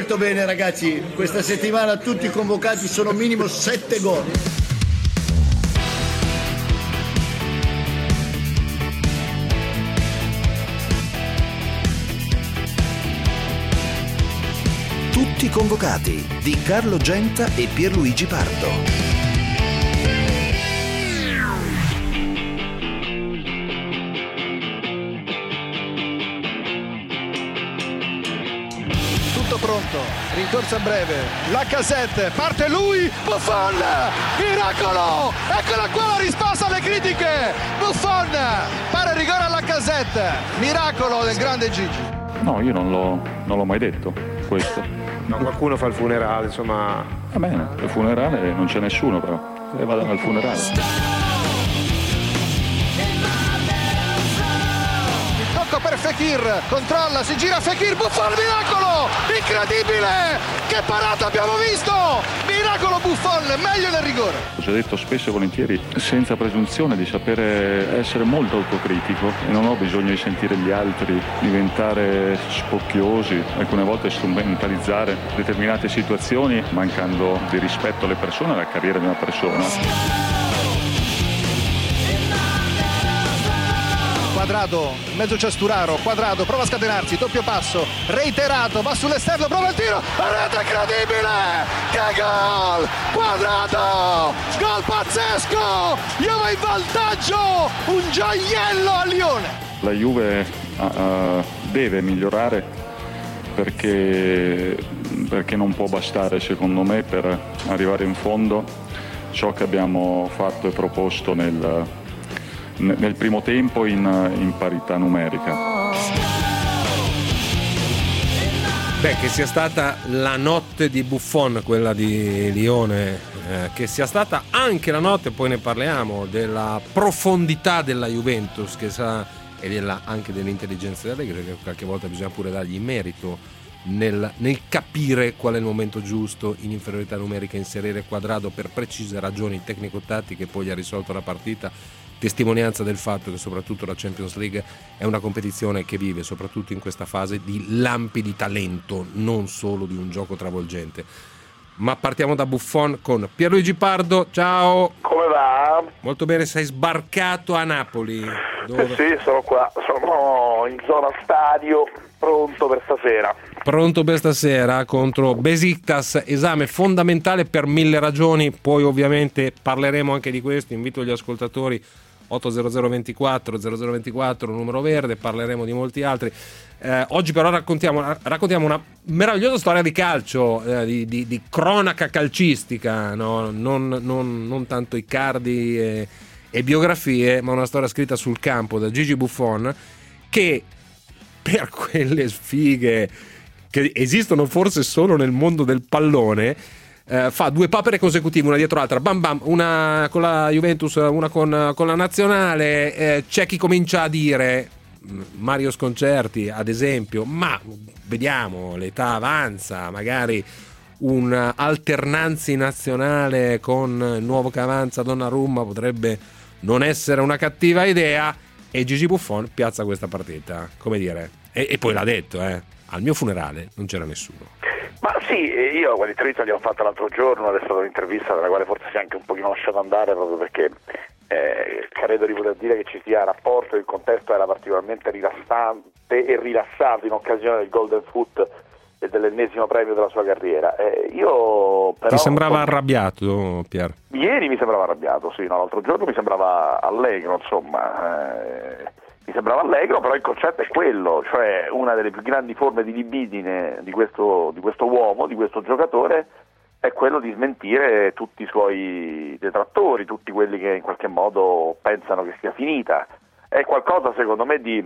detto bene ragazzi, questa settimana tutti i convocati sono minimo 7 gol. Tutti convocati di Carlo Genta e Pierluigi Pardo. Pronto, rincorsa breve, Lacazette, parte lui, Buffon, miracolo, eccola qua la risposta alle critiche, Buffon, pare rigore a Lacazette, miracolo del grande Gigi. No, io non l'ho mai detto questo. No, qualcuno fa il funerale, insomma. Va bene, il funerale non c'è nessuno però, e vadano al funerale. Per Fekir, controlla, si gira Fekir, Buffon, miracolo, incredibile, che parata abbiamo visto, miracolo Buffon, meglio del rigore. Ho già detto spesso e volentieri, senza presunzione, di sapere essere molto autocritico e non ho bisogno di sentire gli altri, diventare spocchiosi, alcune volte strumentalizzare determinate situazioni mancando di rispetto alle persone e alla carriera di una persona. Quadrado, mezzo Ciasturaro, Quadrado, prova a scatenarsi, doppio passo, reiterato, va sull'esterno, prova il tiro, rete incredibile, che gol, Quadrado, gol pazzesco, Juve in vantaggio, un gioiello a Lione. La Juve deve migliorare perché non può bastare secondo me per arrivare in fondo ciò che abbiamo fatto e proposto nel primo tempo in parità numerica. Beh, che sia stata la notte di Buffon, quella di Lione, che sia stata anche la notte, poi ne parliamo, della profondità della Juventus che sa, e anche dell'intelligenza di Allegri, perché qualche volta bisogna pure dargli merito nel capire qual è il momento giusto in inferiorità numerica, inserire Quadrado per precise ragioni tecnico-tattiche, poi gli ha risolto la partita. Testimonianza del fatto che soprattutto la Champions League è una competizione che vive soprattutto in questa fase di lampi di talento, non solo di un gioco travolgente. Ma partiamo da Buffon con Pierluigi Pardo. Ciao. Come va? Molto bene, sei sbarcato a Napoli. Dove? Sì, sono qua, sono in zona stadio, pronto per stasera. Pronto per stasera contro Besiktas, esame fondamentale per 1000 ragioni, poi ovviamente parleremo anche di questo, invito gli ascoltatori 80024 numero verde, parleremo di molti altri. Oggi però raccontiamo una meravigliosa storia di calcio, di cronaca calcistica, no? non tanto Icardi e biografie, ma una storia scritta sul campo da Gigi Buffon, che per quelle sfighe che esistono forse solo nel mondo del pallone, fa 2 papere consecutive, una dietro l'altra, bam bam, una con la Juventus, una con la nazionale. C'è chi comincia a dire, Mario Sconcerti ad esempio, ma vediamo, l'età avanza, magari un alternanza in nazionale con il nuovo che avanza Donnarumma potrebbe non essere una cattiva idea, e Gigi Buffon piazza questa partita, come dire, e poi l'ha detto, al mio funerale non c'era nessuno. Ma sì, io quell'intervista l'ho fatta l'altro giorno, è stata un'intervista dalla quale forse si è anche un pochino lasciato andare, proprio perché credo di poter dire che ci sia rapporto, il contesto era particolarmente rilassante e rilassato in occasione del Golden Foot e dell'ennesimo premio della sua carriera. Io però... Ti sembrava arrabbiato, Pier? Ieri mi sembrava arrabbiato, sì, no, l'altro giorno mi sembrava allegro, insomma... Mi sembrava allegro, però il concetto è quello, cioè una delle più grandi forme di libidine di questo uomo, di questo giocatore, è quello di smentire tutti i suoi detrattori, tutti quelli che in qualche modo pensano che sia finita. È qualcosa, secondo me, è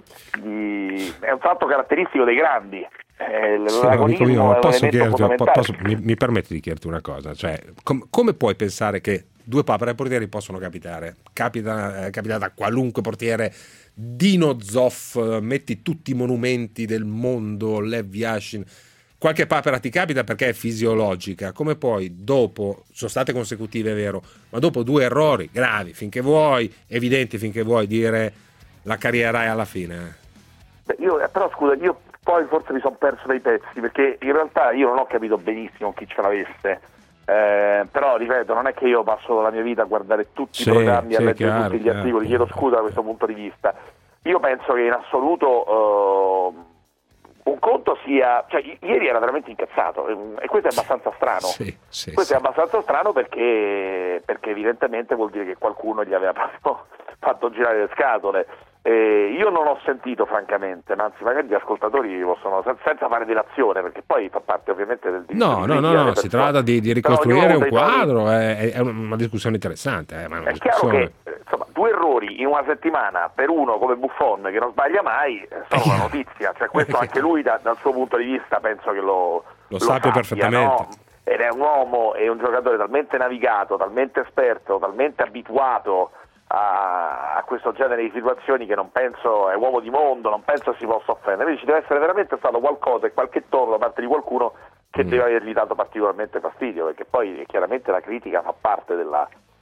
un fatto caratteristico dei grandi. L'agonismo è un elemento fondamentale. Mi permetti di chiederti una cosa, cioè come puoi pensare che 2 papere portieri possono capitare? Capita da qualunque portiere, Dino Zoff, metti tutti i monumenti del mondo, Lev Yashin, qualche papera ti capita perché è fisiologica. Come poi dopo, sono state consecutive è vero, ma dopo 2 errori gravi finché vuoi, evidenti finché vuoi, dire la carriera è alla fine? Però scusa, io poi forse mi sono perso dei pezzi, perché in realtà io non ho capito benissimo chi ce l'avesse, però ripeto, non è che io passo la mia vita a guardare tutti i programmi, a leggere tutti gli articoli, chiedo scusa da questo punto di vista. Io penso che in assoluto un conto sia, cioè ieri era veramente incazzato, e questo è abbastanza strano. Questo è abbastanza strano perché evidentemente vuol dire che qualcuno gli aveva proprio fatto girare le scatole. Io non ho sentito francamente, ma anzi magari gli ascoltatori possono, senza fare dilazione, perché poi fa parte ovviamente del diritto. No, si tratta di ricostruire un quadro, è una discussione interessante. Ma è chiaro che insomma, 2 errori in una settimana per uno come Buffon che non sbaglia mai sono una notizia, cioè questo anche lui dal suo punto di vista penso che lo sappia perfettamente, no? Ed è un uomo e un giocatore talmente navigato, talmente esperto, talmente abituato a questo genere di situazioni che non penso, è uomo di mondo, non penso si possa offendere. Quindi ci deve essere veramente stato qualcosa e qualche tono da parte di qualcuno che deve avergli dato particolarmente fastidio, perché poi chiaramente la critica fa parte del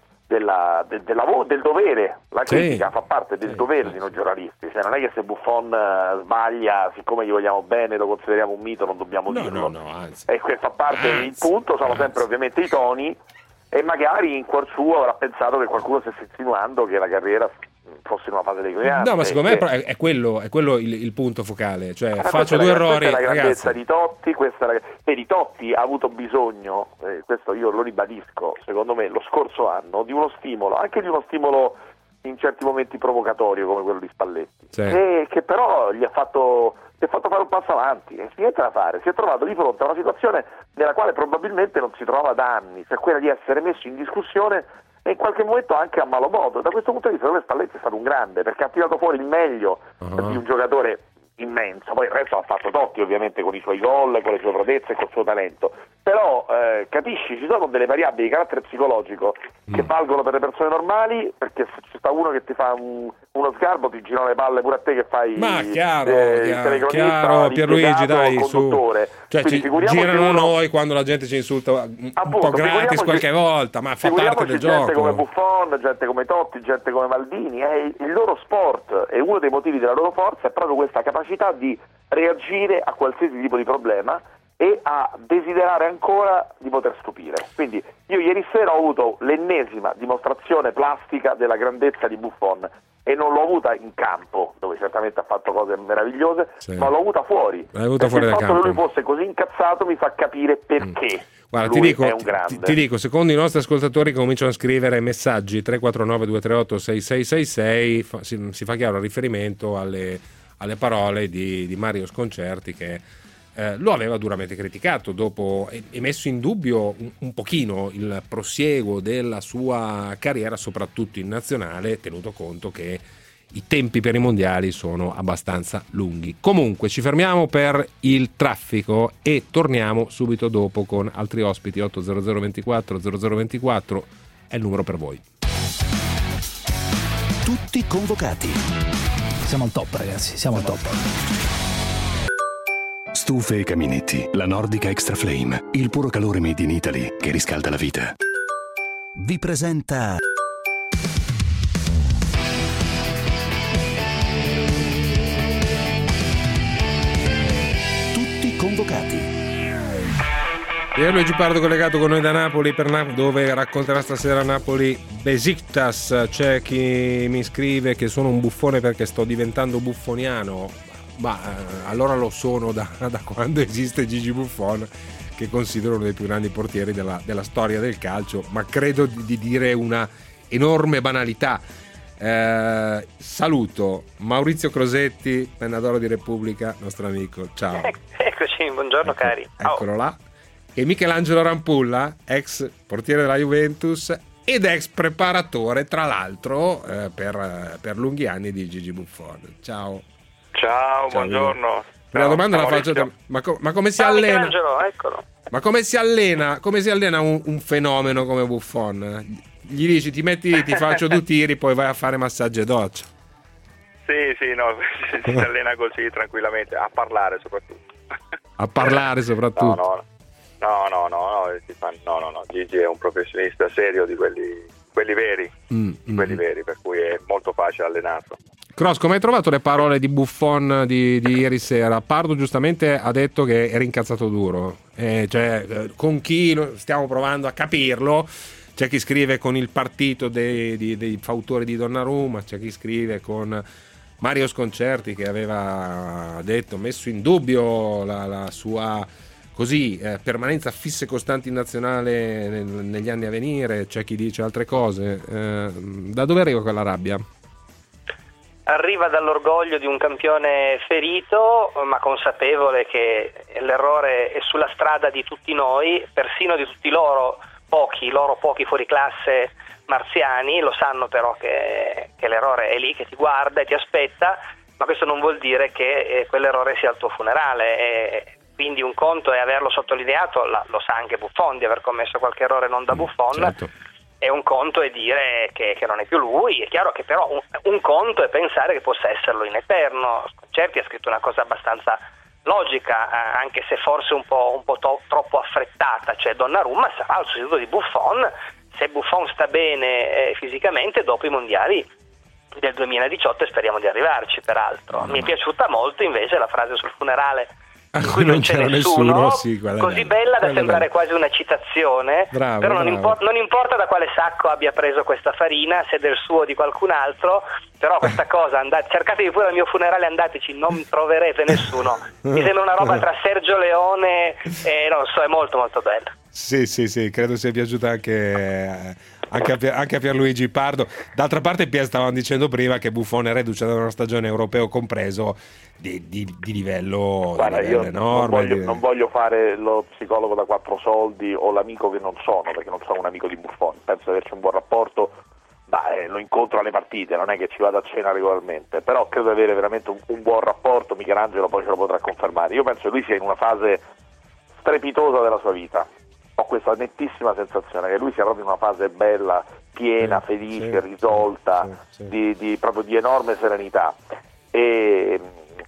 dovere, la critica fa parte del dovere di noi giornalisti, cioè non è che se Buffon sbaglia, siccome gli vogliamo bene, lo consideriamo un mito, non dobbiamo dirlo. No, anzi. E fa parte il punto, sono sempre ovviamente i toni, e magari in cuor suo avrà pensato che qualcuno stesse insinuando che la carriera fosse in una fase declinante. No, ma secondo me è quello il punto focale, cioè faccio 2 errori, questa è la grandezza ragazzi. di Totti, per Totti ha avuto bisogno, questo io lo ribadisco, secondo me lo scorso anno, di uno stimolo, anche di uno stimolo in certi momenti provocatorio come quello di Spalletti, che però gli ha fatto fare un passo avanti, e niente da fare, si è trovato di fronte a una situazione nella quale probabilmente non si trovava da anni, cioè quella di essere messo in discussione e in qualche momento anche a malo modo. Da questo punto di vista Spalletti è stato un grande, perché ha tirato fuori il meglio di un giocatore immenso, poi il resto ha fatto Totti ovviamente con i suoi gol, con le sue prodezze e col suo talento, però capisci, ci sono delle variabili di carattere psicologico che valgono per le persone normali, perché se ci sta uno che ti fa uno sgarbo ti girano le palle pure a te che fai il telecronista, Pierluigi, dai, il conduttore. Cioè ci girano noi quando la gente ci insulta un po' gratis qualche volta, ma fa parte del gioco. Gente come Buffon, gente come Totti, gente come Maldini, è il loro sport, e uno dei motivi della loro forza è proprio questa capacità di reagire a qualsiasi tipo di problema e a desiderare ancora di poter stupire. Quindi io ieri sera ho avuto l'ennesima dimostrazione plastica della grandezza di Buffon, e non l'ho avuta in campo, dove certamente ha fatto cose meravigliose, ma l'ho avuta fuori. Fuori dal campo. Il fatto che lui fosse così incazzato mi fa capire perché. Guarda, ti dico, secondo i nostri ascoltatori che cominciano a scrivere messaggi 349 238 6666, si fa chiaro il riferimento alle parole di Mario Sconcerti, che lo aveva duramente criticato dopo e messo in dubbio un pochino il prosieguo della sua carriera, soprattutto in nazionale, tenuto conto che i tempi per i mondiali sono abbastanza lunghi. Comunque ci fermiamo per il traffico e torniamo subito dopo con altri ospiti. 80024 0024 è il numero per voi. Tutti convocati. Siamo al top, ragazzi, siamo al top. Stufe e caminetti, la Nordica Extra Flame, il puro calore made in Italy che riscalda la vita. Vi presenta Tutti convocati. Pierluigi Pardo collegato con noi da Napoli, dove racconterà stasera Napoli Besiktas. C'è chi mi scrive che sono un buffone perché sto diventando buffoniano. Ma allora lo sono da quando esiste Gigi Buffon, che considero uno dei più grandi portieri della storia del calcio, ma credo di dire una enorme banalità. Saluto Maurizio Crosetti, Pennadoro di Repubblica, nostro amico. Ciao. Eccoci, buongiorno cari. Eccolo là. E Michelangelo Rampulla, ex portiere della Juventus ed ex preparatore, tra l'altro, per lunghi anni di Gigi Buffon. Ciao. Ciao, buongiorno. La domanda la faccio, ma come si allena? Eccolo. Ma come si allena un fenomeno come Buffon? Gli dici ti faccio 2 tiri, poi vai a fare massaggio e doccia. Sì, no, si allena così tranquillamente, a parlare soprattutto. A parlare soprattutto. No, Gigi è un professionista serio di quelli veri, quelli veri, per cui è molto facile allenarlo. Cross, come hai trovato le parole di Buffon di ieri sera? Pardo giustamente ha detto che era incazzato duro, con chi stiamo provando a capirlo. C'è chi scrive con il partito dei fautori di Donnarumma, c'è chi scrive con Mario Sconcerti, che aveva messo in dubbio la sua permanenza fissa e costante in nazionale negli anni a venire. C'è chi dice altre cose. Da dove arriva quella rabbia? Arriva dall'orgoglio di un campione ferito, ma consapevole che l'errore è sulla strada di tutti noi, persino di tutti loro pochi fuori classe marziani. Lo sanno però che l'errore è lì, che ti guarda e ti aspetta, ma questo non vuol dire che quell'errore sia il tuo funerale. E quindi un conto è averlo sottolineato, lo sa anche Buffon di aver commesso qualche errore non da Buffon, certo. E un conto è dire che non è più lui. È chiaro che però un conto è pensare che possa esserlo in eterno. Certi ha scritto una cosa abbastanza logica, anche se forse un po' troppo affrettata, cioè Donnarumma sarà il sostituto di Buffon se Buffon sta bene fisicamente dopo i mondiali del 2018, e speriamo di arrivarci peraltro. Mi è piaciuta molto invece la frase sul funerale in cui non c'è nessuno, così bella da sembrare quasi una citazione. Bravo, però non importa da quale sacco abbia preso questa farina, se del suo o di qualcun altro, però questa cosa, cercatevi pure al mio funerale, andateci, non troverete nessuno. Mi sembra una roba tra Sergio Leone e non so, è molto molto bella. Sì, credo sia piaciuta anche a Pierluigi Pardo. D'altra parte, stavamo dicendo prima che Buffon è reduce da una stagione europeo compreso di livello, guarda, io enorme. Non voglio fare lo psicologo da 4 soldi o l'amico che non sono, perché non sono un amico di Buffon. Penso di averci un buon rapporto, lo incontro alle partite, non è che ci vado a cena regolarmente, però credo di avere veramente un buon rapporto. Michelangelo poi ce lo potrà confermare. Io penso che lui sia in una fase strepitosa della sua vita. Ho questa nettissima sensazione che lui sia proprio in una fase bella, piena, felice, risolta, proprio di enorme serenità, e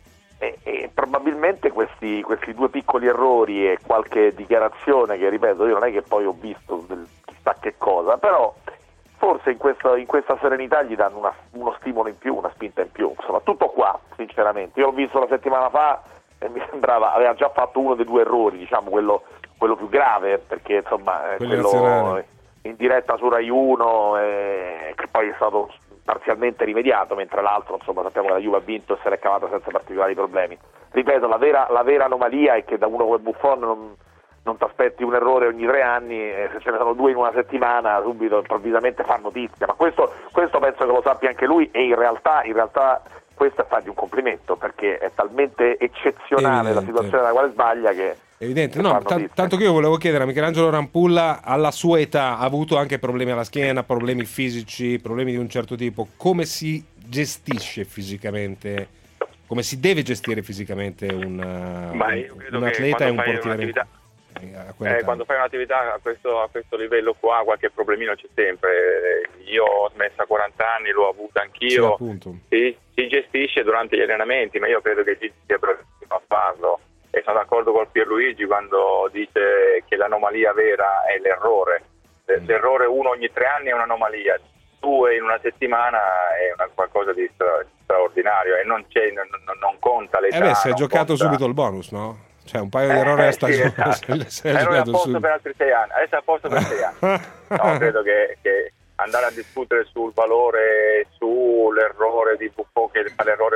probabilmente questi 2 piccoli errori e qualche dichiarazione che, ripeto, io non è che poi ho visto chissà che cosa, però forse in questa serenità gli danno uno stimolo in più, una spinta in più. Insomma, tutto qua, sinceramente. Io l'ho visto la settimana fa e mi sembrava, aveva già fatto uno dei 2 errori, diciamo quello più grave, perché insomma quello in diretta su Rai 1, che poi è stato parzialmente rimediato, mentre l'altro, insomma, sappiamo che la Juve ha vinto e se l'è cavata senza particolari problemi. Ripeto, la vera anomalia è che da uno come Buffon non ti aspetti un errore ogni 3 anni, se ce ne sono 2 in una settimana subito improvvisamente fa notizia, ma questo penso che lo sappia anche lui, e in realtà questo è fargli un complimento, perché è talmente eccezionale la situazione nella quale sbaglia che evidente. Tanto che io volevo chiedere a Michelangelo Rampulla, alla sua età ha avuto anche problemi alla schiena, problemi fisici, problemi di un certo tipo, come si gestisce fisicamente, come si deve gestire fisicamente un atleta e un portiere? Quando fai un'attività a questo livello qua, qualche problemino c'è sempre. Io ho smesso a 40 anni, l'ho avuto anch'io. Si gestisce durante gli allenamenti, ma io credo che ci sia bravissimo a farlo, e sono d'accordo con Pierluigi quando dice che l'anomalia vera è l'errore. L'errore 1 ogni 3 anni è un'anomalia, 2 in una settimana è qualcosa di straordinario, e non conta l'età. Si è giocato subito il bonus, no? Cioè un paio di errori a stagione. Era a posto per altri 6 anni, adesso è a posto per 6 anni. No, credo che andare a discutere sul valore, sull'errore di Buffon, che fa l'errore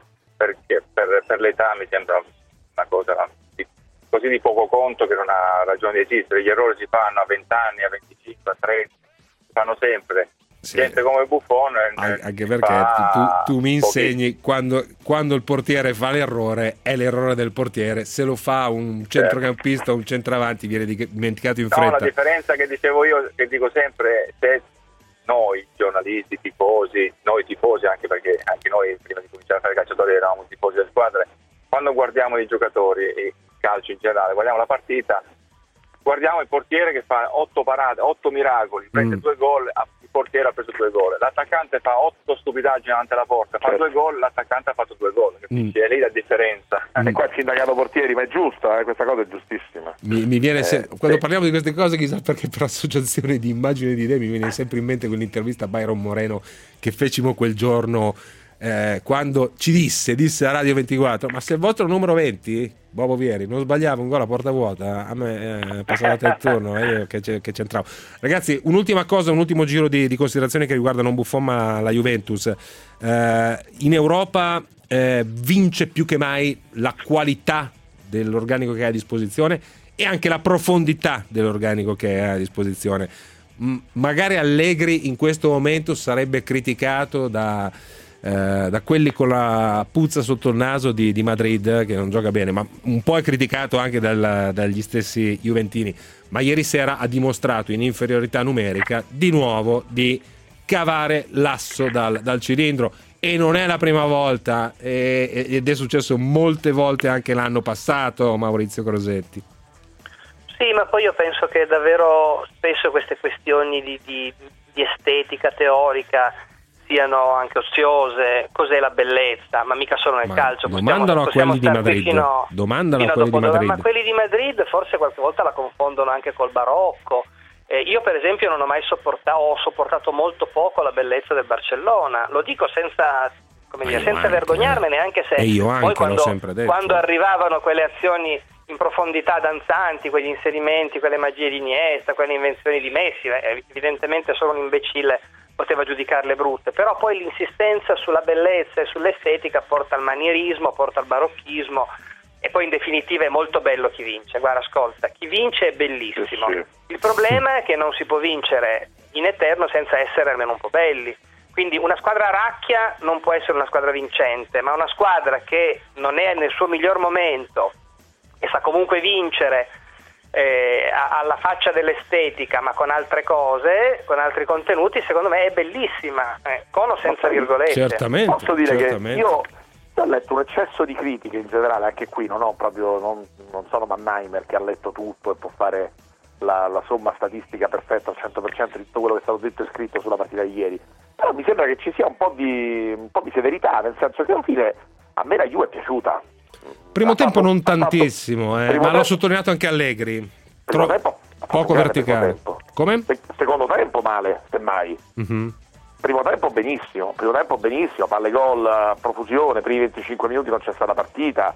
per l'età, mi sembra una cosa così di poco conto che non ha ragione di esistere. Gli errori si fanno a 20 anni, a 25, a 30, si fanno sempre. Gente come Buffon, anche perché tu mi insegni quando il portiere fa l'errore è l'errore del portiere, se lo fa un centrocampista o un centravanti viene dimenticato in fretta. La differenza che dicevo io, che dico sempre, se noi giornalisti, noi tifosi, anche perché anche noi prima di cominciare a fare calciatori eravamo tifosi delle squadre, quando guardiamo i giocatori e il calcio in generale, guardiamo la partita, guardiamo il portiere che fa 8 parate, 8 miracoli, prende 2 gol, il portiere ha preso 2 gol, l'attaccante fa 8 stupidaggini davanti alla porta, fa 2 gol, l'attaccante ha fatto 2 gol, capisci? È lì la differenza. E qua il sindacato portieri, ma è giusta, questa cosa è giustissima. Mi viene quando parliamo di queste cose, chissà perché, per associazione di immagini e di idee mi viene sempre in mente quell'intervista a Byron Moreno che fecimo quel giorno quando ci disse a Radio 24: ma se il vostro numero 20, Bobo Vieri, non sbagliava un gol a porta vuota, a me passavate il turno e io che c'entravo. Ragazzi, un'ultima cosa, un ultimo giro di considerazioni che riguarda non Buffon ma la Juventus. In Europa vince più che mai la qualità dell'organico che ha a disposizione e anche la profondità dell'organico che ha a disposizione. Magari Allegri in questo momento sarebbe criticato da quelli con la puzza sotto il naso di Madrid, che non gioca bene, ma un po' è criticato anche dagli stessi juventini, ma ieri sera ha dimostrato in inferiorità numerica di nuovo di cavare l'asso dal cilindro, e non è la prima volta, ed è successo molte volte anche l'anno passato, Maurizio Crosetti. Sì, ma poi io penso che davvero spesso queste questioni di estetica teorica siano anche oziose. Cos'è la bellezza? Ma mica solo nel calcio. Domandalo a quelli di Madrid. Domandalo a quelli di Madrid. Ma quelli di Madrid forse qualche volta la confondono anche col barocco. Io per esempio non ho mai sopportato molto poco la bellezza del Barcellona. Lo dico senza vergognarmene, anche se io poi l'ho sempre detto. Quando arrivavano quelle azioni in profondità danzanti, quegli inserimenti, quelle magie di Iniesta, quelle invenzioni di Messi, evidentemente solo un imbecille poteva giudicarle brutte, però poi l'insistenza sulla bellezza e sull'estetica porta al manierismo, porta al barocchismo, e poi in definitiva è molto bello chi vince. Guarda, ascolta, chi vince è bellissimo. Il problema è che non si può vincere in eterno senza essere almeno un po' belli. Quindi una squadra racchia non può essere una squadra vincente, ma una squadra che non è nel suo miglior momento e sa comunque vincere alla faccia dell'estetica, ma con altre cose, con altri contenuti, secondo me è bellissima, con o senza virgolette. Certamente. Posso dire che io ho letto un eccesso di critiche in generale, anche qui non sono Mannheimer che ha letto tutto e può fare la somma statistica perfetta al 100% di tutto quello che è stato detto e scritto sulla partita di ieri, però mi sembra che ci sia un po' di severità, nel senso che alla fine a me la Juve è piaciuta. Primo tempo non tantissimo, ma l'ho sottolineato anche Allegri. Poco verticale. Come? Secondo tempo male, semmai. Primo tempo benissimo, palle gol a profusione, primi 25 minuti non c'è stata partita.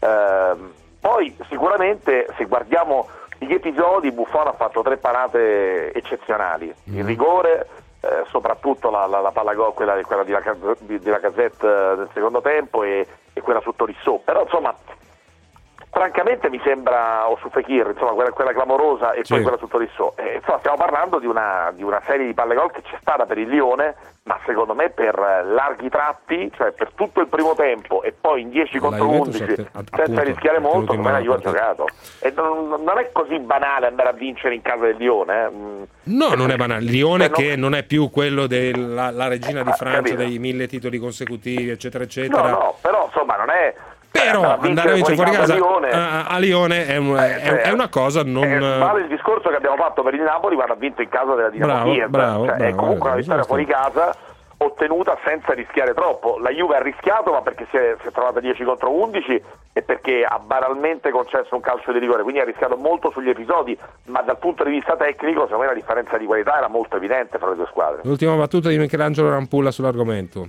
Poi sicuramente se guardiamo gli episodi, Buffon ha fatto 3 parate eccezionali, il rigore, soprattutto la palla gol, quella di Lacazette nel secondo tempo e quella su Tolisso, però insomma francamente mi sembra, o su Fekir, insomma quella clamorosa e poi quella su Tolisso, insomma stiamo parlando di una serie di palle gol che c'è stata per il Lione, ma secondo me per larghi tratti, cioè per tutto il primo tempo e poi in 10 contro 11 senza rischiare molto, come la Juve ha giocato, e non è così banale andare a vincere in casa del Lione. No, non è banale. Lione che non è più quello della regina di Francia, dei 1000 titoli consecutivi, eccetera eccetera. No, però insomma non è. Però andare a vincere fuori casa a Lione è una cosa non. Vale il discorso che abbiamo fatto per il Napoli quando ha vinto in casa della Dinamo Kiev. È comunque una vittoria fuori casa ottenuta senza rischiare troppo. La Juve ha rischiato, ma perché si è trovata 10 contro 11 e perché ha banalmente concesso un calcio di rigore, quindi ha rischiato molto sugli episodi, ma dal punto di vista tecnico secondo me la differenza di qualità era molto evidente fra le due squadre. L'ultima battuta di Michelangelo Rampulla sull'argomento.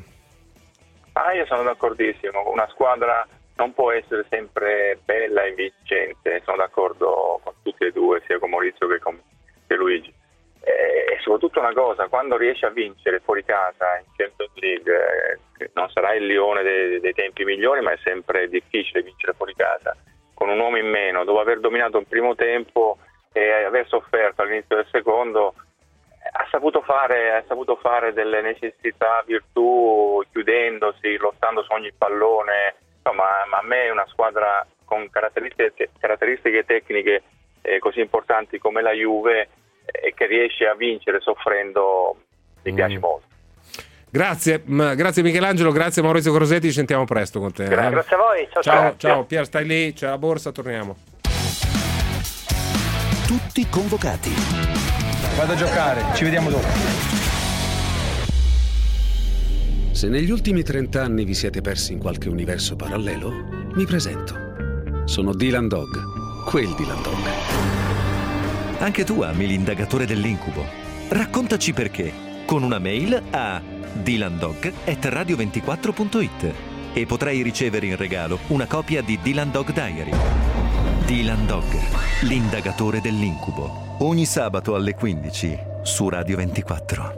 Io sono d'accordissimo, una squadra non può essere sempre bella e vincente, sono d'accordo con tutti e due, sia con Maurizio che Luigi. E soprattutto una cosa, quando riesci a vincere fuori casa in Champions League, non sarà il Lione dei tempi migliori, ma è sempre difficile vincere fuori casa. Con un uomo in meno, dopo aver dominato il primo tempo e aver sofferto all'inizio del secondo, ha saputo fare delle necessità virtù, chiudendosi, lottando su ogni pallone. Insomma, a me è una squadra con caratteristiche tecniche così importanti come la Juve e che riesce a vincere soffrendo, mi piace molto. Grazie Michelangelo, grazie Maurizio Crosetti, ci sentiamo presto con te. Grazie a voi, ciao Pier, stai lì, c'è la borsa, torniamo. Tutti convocati. Vado a giocare, ci vediamo dopo. Se negli ultimi 30 anni vi siete persi in qualche universo parallelo, mi presento. Sono Dylan Dog, quel Dylan Dog. Anche tu ami l'indagatore dell'incubo? Raccontaci perché, con una mail a dylandog@radio24.it e potrai ricevere in regalo una copia di Dylan Dog Diary. Dylan Dog, l'indagatore dell'incubo. Ogni sabato alle 15 su Radio 24.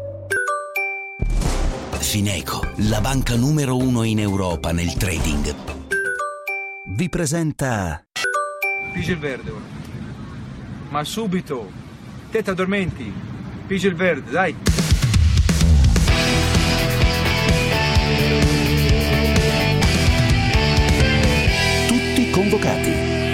Fineco, la banca numero 1 in Europa nel trading, vi presenta... Pigi il verde ora. Ma subito! Te t'addormenti! Pigi il verde, dai! Tutti convocati.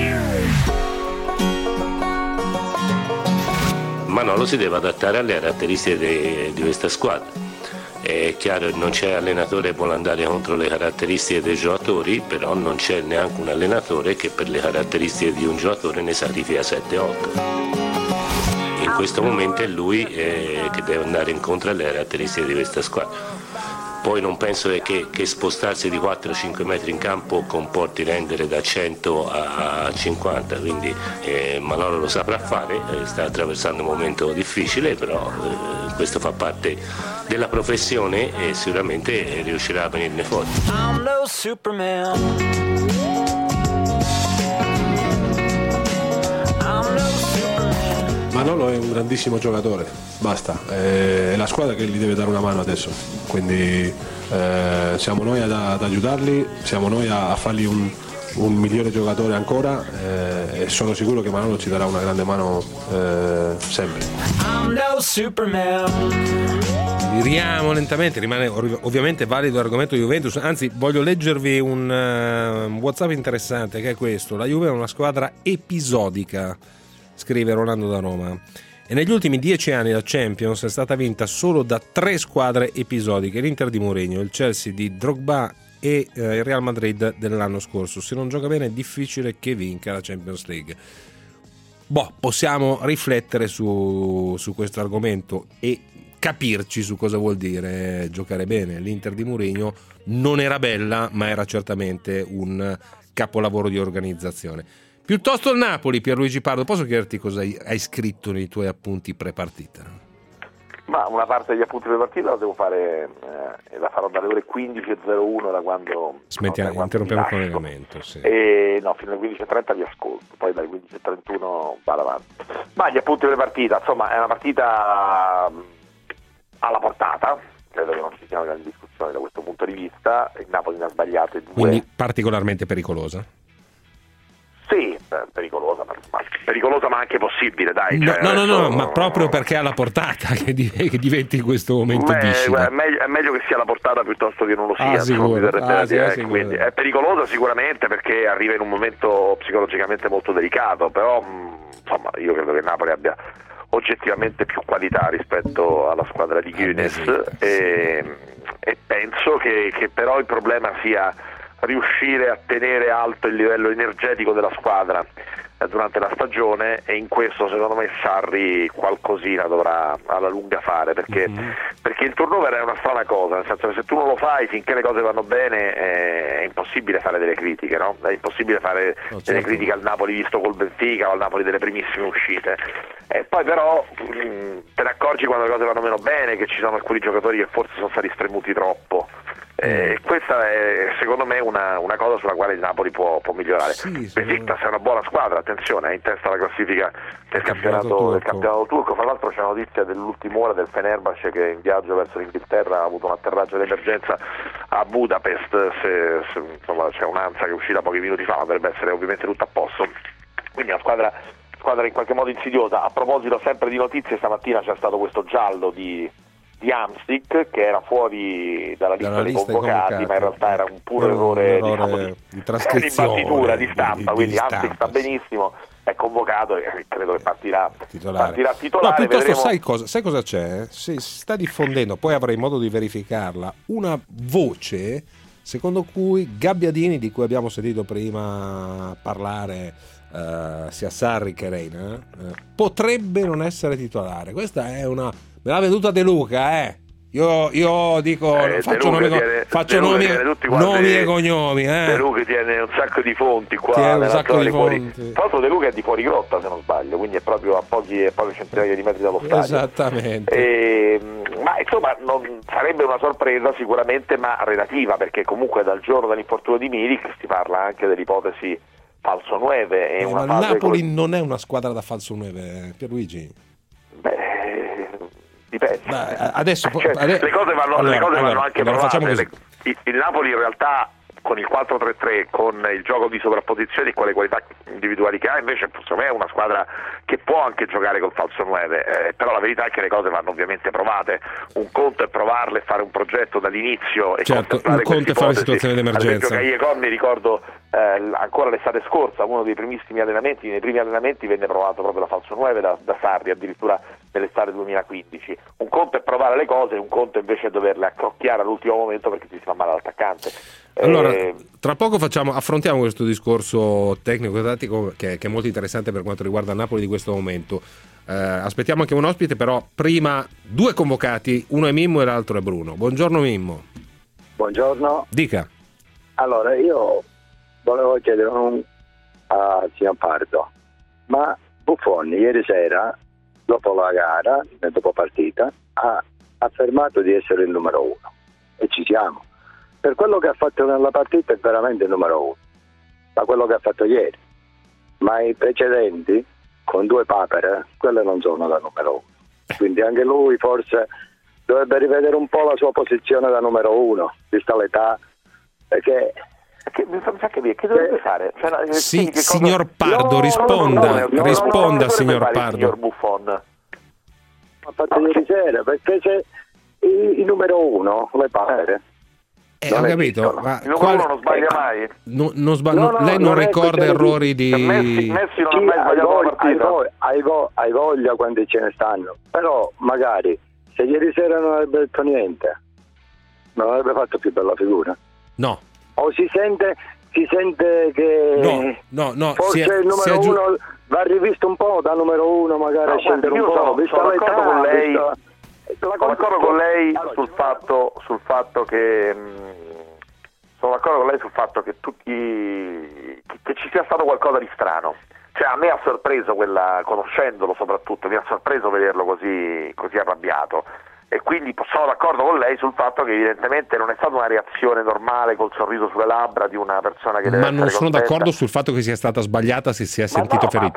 Manolo si deve adattare alle caratteristiche di questa squadra. È chiaro che non c'è allenatore che vuole andare contro le caratteristiche dei giocatori, però non c'è neanche un allenatore che per le caratteristiche di un giocatore ne sacrifica 7-8. In questo momento è lui che deve andare incontro alle caratteristiche di questa squadra. Poi non penso che spostarsi di 4-5 metri in campo comporti rendere da 100 a 50, quindi Manolo lo saprà fare, sta attraversando un momento difficile, però questo fa parte della professione e sicuramente riuscirà a venirne fuori. I'm no Superman. Manolo è un grandissimo giocatore, basta, è la squadra che gli deve dare una mano adesso, quindi siamo noi ad aiutarli, siamo noi a fargli un migliore giocatore ancora e sono sicuro che Manolo ci darà una grande mano sempre. I'm no Superman. Viriamo lentamente, rimane ovviamente valido l'argomento Juventus, anzi voglio leggervi un WhatsApp interessante che è questo: la Juve è una squadra episodica, scrive Rolando da Roma, e negli ultimi 10 anni la Champions è stata vinta solo da 3 squadre episodiche: l'Inter di Mourinho, il Chelsea di Drogba e il Real Madrid dell'anno scorso. Se non gioca bene è difficile che vinca la Champions League. Possiamo riflettere su questo argomento e capirci su cosa vuol dire giocare bene. L'Inter di Mourinho non era bella, ma era certamente un capolavoro di organizzazione. Piuttosto il Napoli, Pierluigi Pardo, posso chiederti cosa hai scritto nei tuoi appunti pre-partita? Ma una parte degli appunti pre-partita la devo fare, la farò dalle ore 15.01 da quando... Interrompiamo il collegamento, sì. No, fino alle 15.30 vi ascolto, poi dalle 15.31 vado avanti. Ma gli appunti pre-partita, insomma, è una partita alla portata, credo che non ci siano grandi discussioni da questo punto di vista. Il Napoli ne ha sbagliate 2. Quindi particolarmente pericolosa? Sì, pericolosa ma anche possibile, dai. No, ma proprio perché è alla portata che diventi in questo momento difficile. È meglio che sia alla portata piuttosto che non lo sia. Quindi è pericolosa sicuramente perché arriva in un momento psicologicamente molto delicato, però insomma io credo che Napoli abbia oggettivamente più qualità rispetto alla squadra di Guinness e penso che però il problema sia riuscire a tenere alto il livello energetico della squadra durante la stagione, e in questo secondo me Sarri qualcosina dovrà alla lunga fare, perché il turnover è una strana cosa, nel senso che se tu non lo fai finché le cose vanno bene è impossibile fare delle critiche, no? È impossibile fare delle critiche al Napoli visto col Benfica o al Napoli delle primissime uscite, e poi però te ne accorgi quando le cose vanno meno bene, che ci sono alcuni giocatori che forse sono stati stremuti troppo. Questa è secondo me una cosa sulla quale il Napoli può migliorare. Besiktas è una buona squadra, attenzione, è in testa alla classifica del campionato turco. Fra l'altro c'è una notizia dell'ultima ora del Fenerbahce che in viaggio verso l'Inghilterra ha avuto un atterraggio d'emergenza a Budapest, insomma c'è un'ANSA che è uscita pochi minuti fa, ma dovrebbe essere ovviamente tutto a posto, quindi una squadra in qualche modo insidiosa. A proposito sempre di notizie, stamattina c'è stato questo giallo di Hamsik che era fuori dalla lista dei convocati, ma in realtà era un puro errore di trascrizione, di battitura, di stampa, quindi Hamsik sta benissimo, è convocato e credo che partirà titolare. No, piuttosto vedremo... sai cosa c'è? Si sta diffondendo, poi avrai modo di verificarla, una voce secondo cui Gabbiadini, di cui abbiamo sentito prima parlare sia Sarri che Reina, potrebbe non essere titolare. Questa è me l'ha veduta De Luca, Io dico, faccio nomi e cognomi. De Luca tiene un sacco di fonti qua nella zona di fuori. Tra l'altro De Luca è di fuori grotta, se non sbaglio, quindi è proprio a poche centinaia di metri dallo stadio. Esattamente. Ma insomma non sarebbe una sorpresa sicuramente, ma relativa, perché comunque dal giorno dell'infortunio di Milik si parla anche dell'ipotesi falso 9. Ma il Napoli non è una squadra da falso 9, Pierluigi. Dipende. Adesso le cose vanno anche provate. Il Napoli in realtà con il 4-3-3, con il gioco di sovrapposizione e con le qualità individuali che ha, invece secondo me è una squadra che può anche giocare col falso 9, però la verità è che le cose vanno ovviamente provate. Un conto è provarle e fare un progetto dall'inizio e un conto è fare una situazione d'emergenza. Ad esempio mi ricordo ancora l'estate scorsa, uno dei primissimi allenamenti, nei primi allenamenti venne provato proprio la falso 9 da Sarri, addirittura nell'estate 2015. Un conto è provare le cose, un conto invece è doverle accrocchiare all'ultimo momento perché ti si fa male l'attaccante. Allora, tra poco affrontiamo questo discorso tecnico-tattico che è molto interessante per quanto riguarda il Napoli di questo momento. Aspettiamo anche un ospite, però prima due convocati, uno è Mimmo e l'altro è Bruno. Buongiorno Mimmo. Buongiorno. Dica. Allora, io volevo chiedere a signor Pardo, ma Buffon ieri sera, dopo la gara, dopo partita, ha affermato di essere il numero 1 e ci siamo. Per quello che ha fatto nella partita è veramente il numero 1, da quello che ha fatto ieri, ma i precedenti con 2 papere, quelle non sono da numero 1, quindi anche lui forse dovrebbe rivedere un po' la sua posizione da numero 1, vista l'età, perché mi fa capire che dovrebbe fare? Sì, signor Pardo, risponda signor Pardo. Signor Buffon ha fatto ieri sera, perché se il numero 1 le papere ho capito, ma il numero 1 non sbaglia mai. Lei non ricorda errori di Messi non ha mai sbagliato la partita. Hai voglia quanti ce ne stanno, però magari se ieri sera non avrebbe detto niente non avrebbe fatto più bella figura. No. O si sente che no, forse il numero 1 va rivisto un po' da numero 1, magari a scendere un po', sono d'accordo con lei. Sono d'accordo con lei sul fatto che che ci sia stato qualcosa di strano. Cioè a me ha sorpreso conoscendolo soprattutto, mi ha sorpreso vederlo così arrabbiato. E quindi sono d'accordo con lei sul fatto che evidentemente non è stata una reazione normale col sorriso sulle labbra di una persona che deve essere non sono contenta. d'accordo sul fatto che sia stata sbagliata se si è sentito ferito.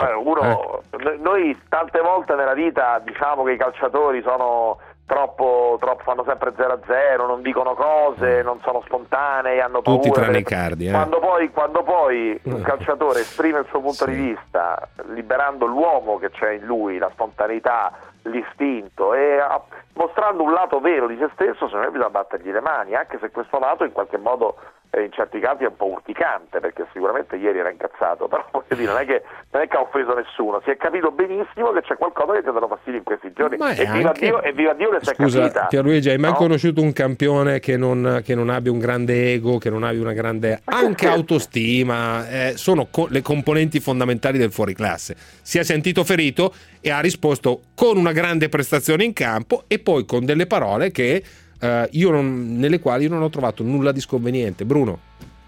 Noi tante volte nella vita diciamo che i calciatori sono troppo fanno sempre 0-0, non dicono cose, non sono spontanei, hanno paura. Tutti tranne i Cardi. Quando poi un calciatore esprime il suo punto di vista, liberando l'uomo che c'è in lui, la spontaneità, l'istinto e mostrando un lato vero di se stesso, secondo me bisogna battergli le mani, anche se questo lato in qualche modo in certi casi è un po' urticante, perché sicuramente ieri era incazzato, però voglio dire, non è che ha offeso nessuno, si è capito benissimo che c'è qualcosa che ti ha dato fastidio in questi giorni e viva Dio che si è capita. Scusa Pierluigi, hai mai conosciuto un campione che non abbia un grande ego, che non abbia una grande anche autostima? Sono le componenti fondamentali del fuoriclasse. Si è sentito ferito e ha risposto con una grande prestazione in campo e poi con delle parole che nelle quali non ho trovato nulla di sconveniente. Bruno.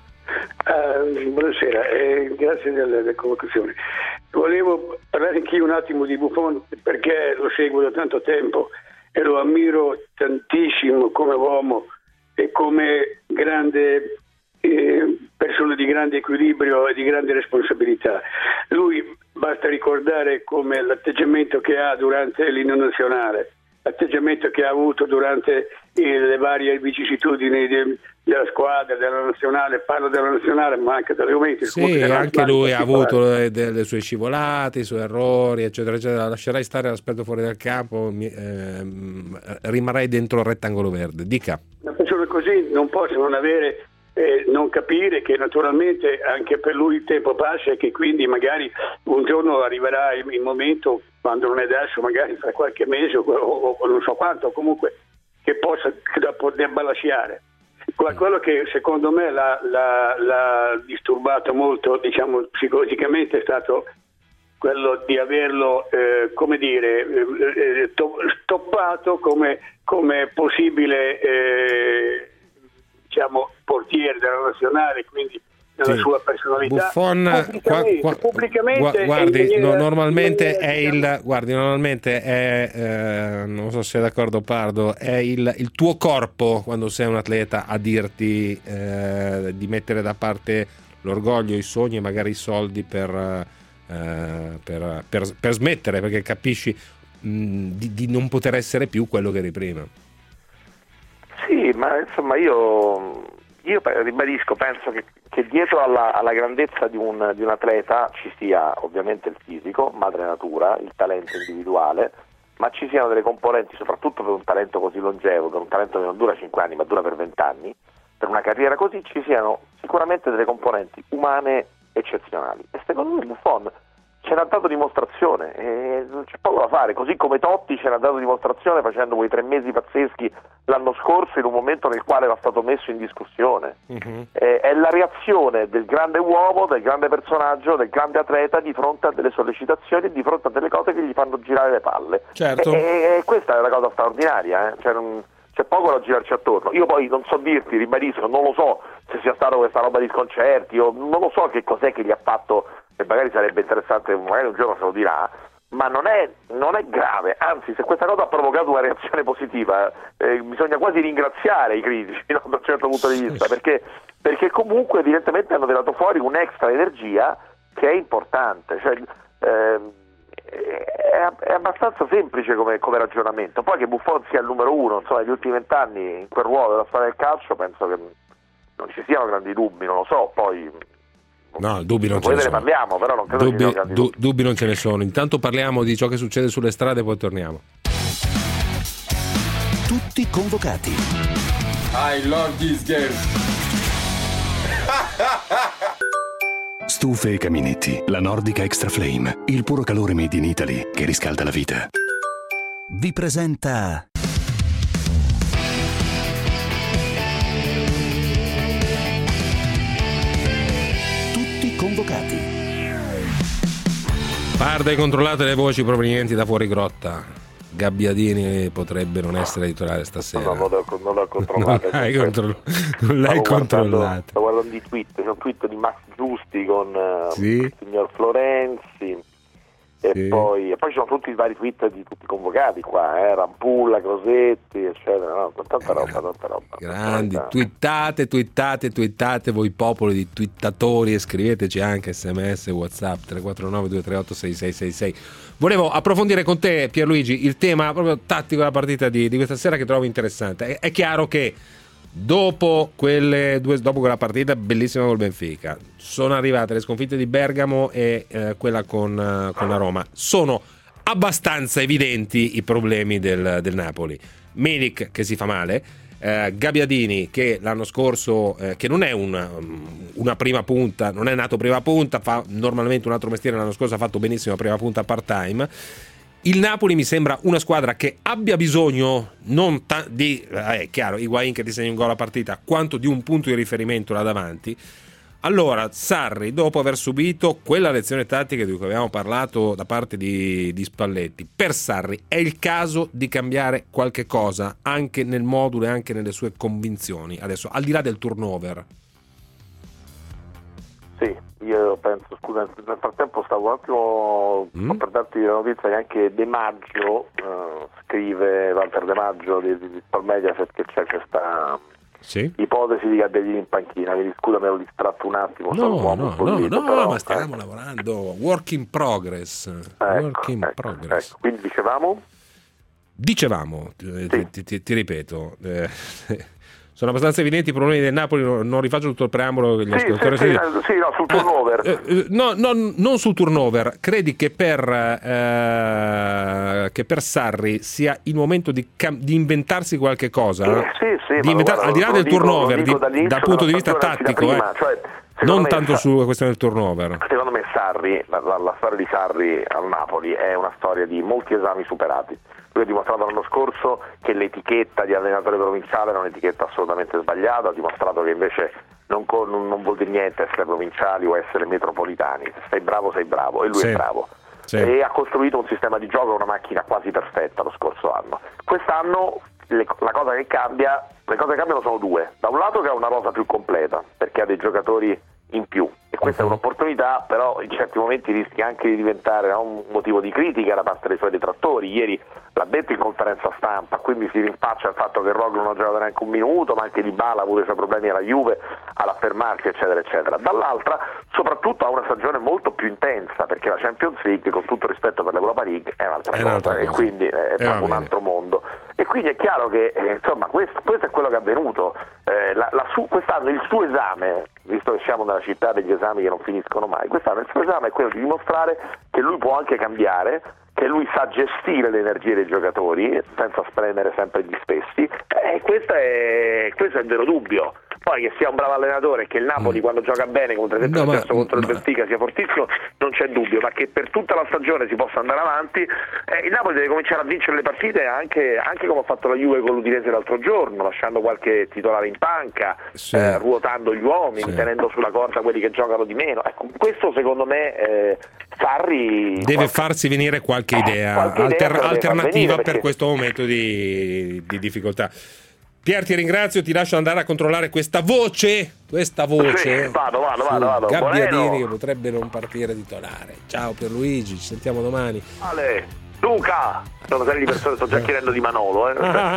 Buonasera, grazie delle convocazioni. Volevo parlare anch'io un attimo di Buffon perché lo seguo da tanto tempo e lo ammiro tantissimo come uomo e come grande persona di grande equilibrio e di grande responsabilità. Lui basta ricordare come l'atteggiamento che ha durante l'inno nazionale, l'atteggiamento che ha avuto durante le varie vicissitudini della squadra, della nazionale, parlo della nazionale ma anche delle Juventus. Sì, anche lui ha avuto delle sue scivolate, i suoi errori, eccetera, eccetera. Lascerai stare l'aspetto fuori dal campo, rimarrei dentro il rettangolo verde. Dica. Una persona così non posso non avere non capire che naturalmente anche per lui il tempo passa e che quindi magari un giorno arriverà il momento, quando non è adesso, magari fra qualche mese o non so quanto, comunque che debba lasciare. Quello che secondo me l'ha disturbato molto, diciamo psicologicamente, è stato quello di averlo stoppato come possibile portiere della nazionale, quindi nella sua personalità. Buffon pubblicamente guardi, normalmente è non so se è d'accordo Pardo, è il tuo corpo quando sei un atleta a dirti di mettere da parte l'orgoglio, i sogni e magari i soldi per smettere, perché capisci di non poter essere più quello che eri prima. Sì, ma insomma io ribadisco, penso che dietro alla grandezza di un atleta ci sia ovviamente il fisico, madre natura, il talento individuale, ma ci siano delle componenti, soprattutto per un talento così longevo, per un talento che non dura 5 anni ma dura per 20 anni, per una carriera così ci siano sicuramente delle componenti umane eccezionali, e secondo me Buffon ce n'ha dato dimostrazione e non c'è poco da fare, così come Totti ce n'ha dato dimostrazione facendo quei 3 mesi pazzeschi l'anno scorso in un momento nel quale era stato messo in discussione. È la reazione del grande uomo, del grande personaggio, del grande atleta di fronte a delle sollecitazioni, di fronte a delle cose che gli fanno girare le palle. Certo. E questa è una cosa straordinaria, c'è poco da girarci attorno. Io poi non so dirti, ribadisco, non lo so se sia stato questa roba di sconcerti o non lo so che cos'è che gli ha fatto, e magari sarebbe interessante, magari un giorno se lo dirà, ma non è grave, anzi se questa cosa ha provocato una reazione positiva bisogna quasi ringraziare i critici, no? Da un certo punto di vista, perché comunque evidentemente hanno tirato fuori un'extra energia che è importante, è abbastanza semplice come ragionamento. Poi che Buffon sia il numero 1 insomma negli ultimi 20 anni in quel ruolo della storia del calcio, penso che non ci siano grandi dubbi, non lo so, poi no, dubbi non ce ne sono. Parliamo, però non credo ci siano grandi dubbi non ce ne sono. Intanto parliamo di ciò che succede sulle strade e poi torniamo. Tutti convocati. I love this game. Stufe e caminetti, la Nordica Extra Flame, il puro calore made in Italy che riscalda la vita. Vi presenta Tutti convocati. Parda e controllate le voci provenienti da fuori grotta. Gabbiadini potrebbe non essere titolare stasera. Non l'ho controllato. Non l'hai controllato. Sto guardando i tweet, c'è un tweet di Max Giusti con il signor Florenzi e poi ci sono tutti i vari tweet di tutti i convocati qua, Rampulla, Crosetti, eccetera, no? Tanta roba. Grandi, twittate voi popolo di twittatori, e scriveteci anche SMS, WhatsApp 349 238 6666. Volevo approfondire con te, Pierluigi, il tema proprio tattico della partita di questa sera, che trovo interessante. È chiaro che dopo quella partita bellissima col Benfica sono arrivate le sconfitte di Bergamo e quella con la Roma. Sono abbastanza evidenti i problemi del Napoli. Milik che si fa male, Gabbiadini che l'anno scorso che non è una prima punta, non è nato prima punta, fa normalmente un altro mestiere, l'anno scorso ha fatto benissimo la prima punta part-time. Il Napoli mi sembra una squadra che abbia bisogno non di chiaro, Higuaín che ti segna un gol a partita, quanto di un punto di riferimento là davanti. Allora Sarri, dopo aver subito quella lezione tattica di cui avevamo parlato da parte di Spalletti, per Sarri è il caso di cambiare qualche cosa anche nel modulo e anche nelle sue convinzioni, adesso al di là del turnover. Sì, io penso, scusa, nel frattempo stavo un attimo per darti la notizia che anche De Maggio scrive, Walter De Maggio di Sport Mediaset, che c'è questa ipotesi di Gabbiadini in panchina. Mi scusa, me l'ho distratto un attimo. No, ma stiamo lavorando, work in progress. Progress. Quindi dicevamo, ti ripeto, sono abbastanza evidenti i problemi del Napoli, non rifaccio tutto il preambolo che gli ascoltatori sul turnover. Non sul turnover. Credi che per Sarri sia il momento di inventarsi qualche cosa? Al di là del turnover, dal punto di vista tattico, non tanto sulla questione del turnover. Secondo me Sarri, la storia di Sarri al Napoli è una storia di molti esami superati. Lui ha dimostrato l'anno scorso che l'etichetta di allenatore provinciale era un'etichetta assolutamente sbagliata, ha dimostrato che invece non vuol dire niente essere provinciali o essere metropolitani. Se sei bravo, e lui è bravo. e ha costruito un sistema di gioco, una macchina quasi perfetta lo scorso anno. Quest'anno le cose che cambiano sono due: da un lato che ha una rosa più completa perché ha dei giocatori in più, e questa è un'opportunità, però in certi momenti rischia anche di diventare un motivo di critica da parte dei suoi detrattori. Ieri l'ha detto in conferenza stampa, quindi si rinfaccia il fatto che Roglic non ha giocato neanche un minuto, ma anche Dybala ha avuto i suoi problemi alla Juve ad affermarsi, eccetera eccetera. Dall'altra soprattutto ha una stagione molto più intensa, perché la Champions League, con tutto rispetto per l'Europa League, è un'altra cosa, e quindi è proprio un altro mondo. E quindi è chiaro che insomma questo è quello che è avvenuto. Quest'anno il suo esame, visto che siamo nella città degli esami che non finiscono mai, quest'anno il suo esame è quello di dimostrare che lui può anche cambiare, che lui sa gestire le energie dei giocatori senza spremere sempre gli stessi, e questo è il vero dubbio. Poi che sia un bravo allenatore e che il Napoli quando gioca bene, come per esempio contro il Benfica, sia fortissimo, non c'è dubbio, ma che per tutta la stagione si possa andare avanti, il Napoli deve cominciare a vincere le partite anche come ha fatto la Juve con l'Udinese l'altro giorno, lasciando qualche titolare in panca, ruotando gli uomini, tenendo sulla corda quelli che giocano di meno. Ecco, questo secondo me Sarri deve farsi venire qualche idea alternativa per questo momento di difficoltà. Pier, ti ringrazio, ti lascio andare a controllare questa voce. Sì, vado. Gabbiadini, che potrebbe non partire titolare. Ciao Pierluigi, ci sentiamo domani. Ale, Luca, sono serie di persone, sto già chiedendo di Manolo.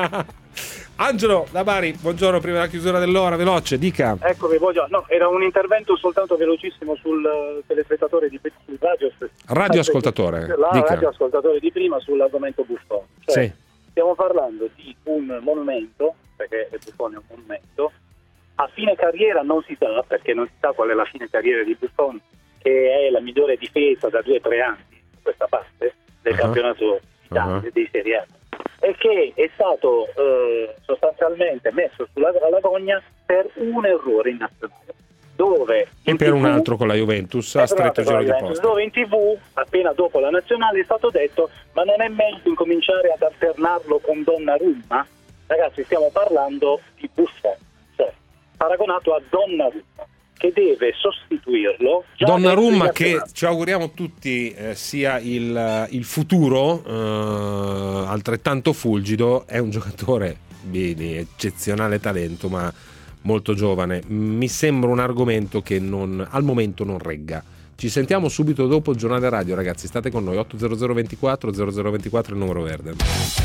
Angelo da Bari, buongiorno, prima della chiusura dell'ora, veloce, dica. Eccomi, buongiorno. No, era un intervento soltanto velocissimo sul telespettatore sul radioascoltatore. Radioascoltatore di prima sull'argomento Buffon. Cioè, sì. Stiamo parlando di un monumento, perché Buffon è un monumento. A fine carriera non si sa, perché non si sa qual è la fine carriera di Buffon, che è la migliore difesa da 2 o 3 anni a questa parte del campionato d'Italia, dei Serie A, e che è stato sostanzialmente messo alla gogna per un errore in nazionale, dove e per un altro con la Juventus a stretto giro di posta, dove in TV appena dopo la nazionale è stato detto: ma non è meglio incominciare ad alternarlo con Donnarumma? Ragazzi, stiamo parlando di Buffon, cioè paragonato a Donnarumma, che deve sostituirlo. Donnarumma, che ci auguriamo tutti sia il futuro altrettanto fulgido, è un giocatore di eccezionale talento, ma molto giovane. Mi sembra un argomento che al momento non regga. Ci sentiamo subito dopo il giornale radio, ragazzi, state con noi. 80024 0024 il numero verde.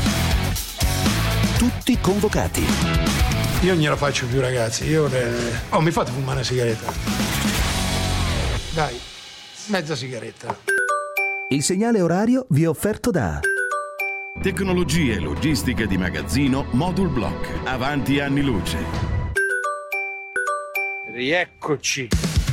Tutti convocati. Io non glielo faccio più, ragazzi. Mi fate fumare una sigaretta? Dai, mezza sigaretta. Il segnale orario vi è offerto da Tecnologie e logistica di magazzino Modul Block. Avanti anni luce. Rieccoci.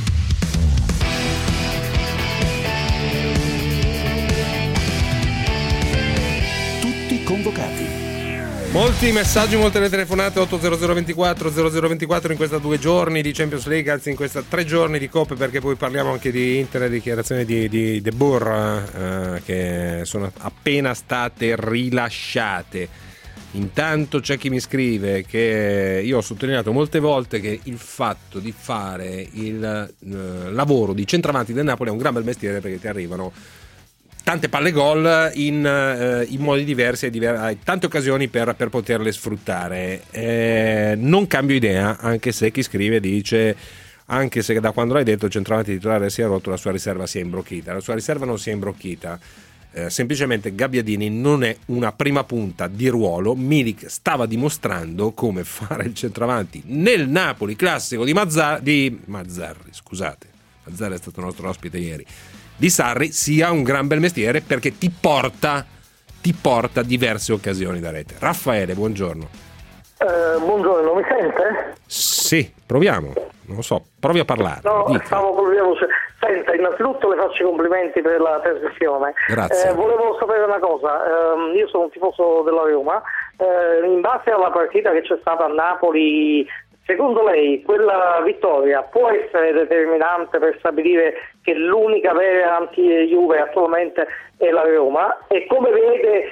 Tutti convocati. Molti messaggi, molte le telefonate. 80024 0024 in questi 2 giorni di Champions League, anzi in questi 3 giorni di coppe, perché poi parliamo anche di Inter e dichiarazioni di De Boer che sono appena state rilasciate. Intanto c'è chi mi scrive che io ho sottolineato molte volte che il fatto di fare il lavoro di centravanti del Napoli è un gran bel mestiere, perché ti arrivano tante palle gol in modi diversi e hai tante occasioni per poterle sfruttare. Non cambio idea, anche se chi scrive dice: anche se da quando l'hai detto il centravanti titolare si è rotto, la sua riserva si è imbrochita. La sua riserva non si è imbrochita, semplicemente Gabbiadini non è una prima punta di ruolo. Milik stava dimostrando come fare il centravanti nel Napoli classico di Mazzarri, scusate, Mazzarri è stato nostro ospite ieri, di Sarri, sia un gran bel mestiere, perché ti porta diverse occasioni da rete. Raffaele, buongiorno. Buongiorno, mi sente? Sì, proviamo, non lo so, provi a parlare. No, stavo con la voce. Senta, innanzitutto le faccio i complimenti per la trasmissione. Grazie. Volevo sapere una cosa, io sono un tifoso della Roma, in base alla partita che c'è stata a Napoli secondo lei quella vittoria può essere determinante per stabilire che l'unica vera anti-Juve attualmente è la Roma, e come vede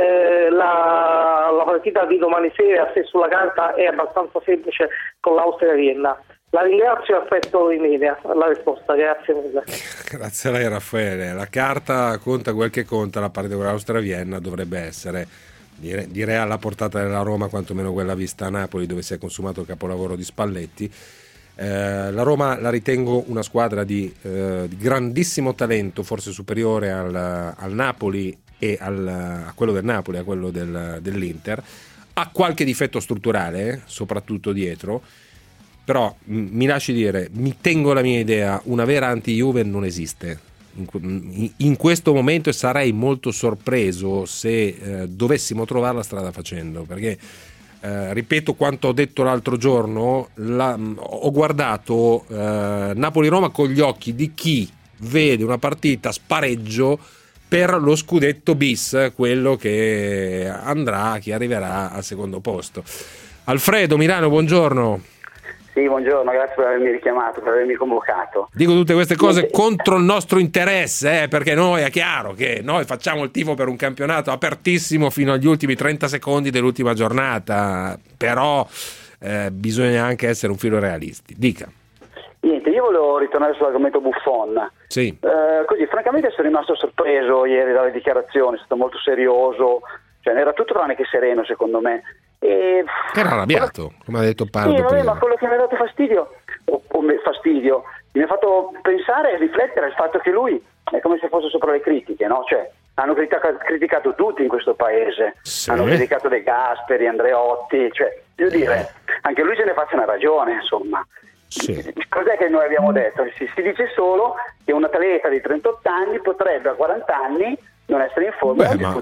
la partita di domani sera, se sulla carta è abbastanza semplice con l'Austria-Vienna? La ringrazio e aspetto in linea la risposta, grazie mille. Grazie a lei Raffaele. La carta conta quel che conta, la partita con l'Austria-Vienna dovrebbe essere, direi alla portata della Roma, quantomeno quella vista a Napoli, dove si è consumato il capolavoro di Spalletti. La Roma la ritengo una squadra di grandissimo talento, forse superiore al Napoli e a quello del Napoli, a quello dell'Inter. Ha qualche difetto strutturale, soprattutto dietro, però mi lasci dire, mi tengo la mia idea, una vera anti-Juve non esiste in questo momento, e sarei molto sorpreso se dovessimo trovare la strada facendo, perché ripeto quanto ho detto l'altro giorno, ho guardato Napoli-Roma con gli occhi di chi vede una partita spareggio per lo scudetto bis, quello che arriverà al secondo posto. Alfredo, Milano, buongiorno. Sì, buongiorno, grazie per avermi richiamato, per avermi convocato. Dico tutte queste cose contro il nostro interesse, perché noi è chiaro che noi facciamo il tifo per un campionato apertissimo fino agli ultimi 30 secondi dell'ultima giornata, però bisogna anche essere un filo realisti. Dica. Niente, io volevo ritornare sull'argomento Buffon. Sì. Così, francamente sono rimasto sorpreso ieri dalle dichiarazioni, è stato molto serioso, cioè era tutto tranne che sereno secondo me. Era arrabbiato, come ha detto Pardo. Sì, vabbè, ma quello che mi ha dato fastidio, mi ha fatto pensare e riflettere il fatto che lui è come se fosse sopra le critiche, no? Cioè, hanno criticato tutti in questo paese, sì. Hanno criticato De Gasperi, Andreotti, cioè, devo dire, anche lui se ne faccia una ragione, insomma. Sì. Cos'è che noi abbiamo detto? Si dice solo che un atleta di 38 anni potrebbe a 40 anni non essere in forma. Ma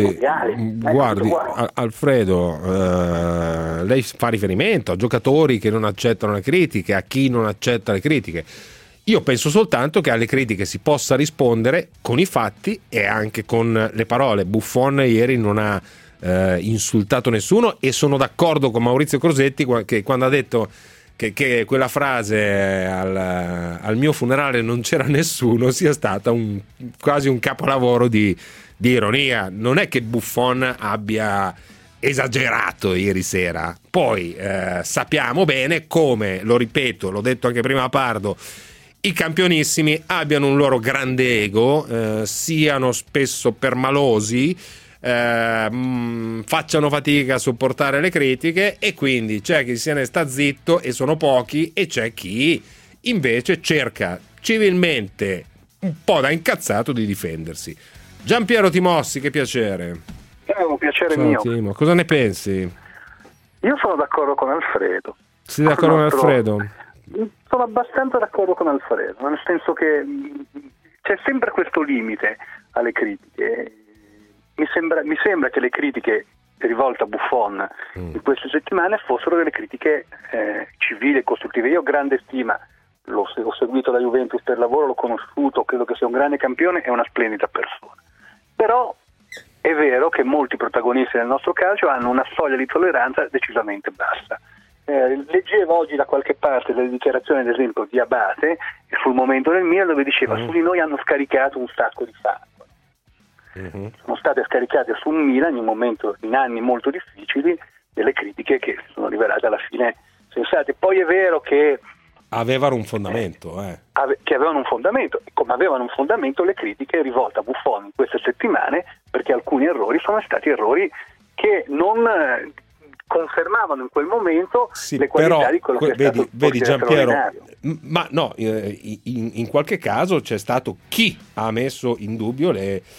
guardi Alfredo, lei fa riferimento a giocatori che non accettano le critiche, a chi non accetta le critiche. Io penso soltanto che alle critiche si possa rispondere con i fatti e anche con le parole. Buffon ieri non ha insultato nessuno, e sono d'accordo con Maurizio Crosetti che quando ha detto che quella frase al mio funerale non c'era nessuno sia stata quasi un capolavoro di ironia. Non è che Buffon abbia esagerato ieri sera, poi sappiamo bene come, lo ripeto, l'ho detto anche prima a Pardo, i campionissimi abbiano un loro grande ego, siano spesso permalosi, facciano fatica a sopportare le critiche, e quindi c'è chi se ne sta zitto, e sono pochi, e c'è chi invece cerca civilmente, un po' da incazzato, di difendersi. Giampiero Timossi, che piacere. È un piacere Ciao, mio. Timo. Cosa ne pensi? Io sono d'accordo con Alfredo. Sei d'accordo con Alfredo? Sono abbastanza d'accordo con Alfredo, nel senso che c'è sempre questo limite alle critiche. Mi sembra che le critiche rivolte a Buffon in queste settimane fossero delle critiche civili e costruttive. Io ho grande stima, ho seguito la Juventus per lavoro, l'ho conosciuto, credo che sia un grande campione e una splendida persona. Però è vero che molti protagonisti del nostro calcio hanno una soglia di tolleranza decisamente bassa. Leggevo oggi da qualche parte delle dichiarazioni, ad esempio, di Abate sul momento del Milan, dove diceva su di noi hanno scaricato un sacco di sangue. Sono state scaricate sul Milan in anni molto difficili delle critiche che si sono rivelate alla fine sensate. Poi è vero che avevano un fondamento, che avevano un fondamento, come avevano un fondamento le critiche rivolte a Buffon in queste settimane, perché alcuni errori sono stati errori che non confermavano in quel momento le qualità di quello che è stato vedi Giampiero, ma no, in qualche caso c'è stato chi ha messo in dubbio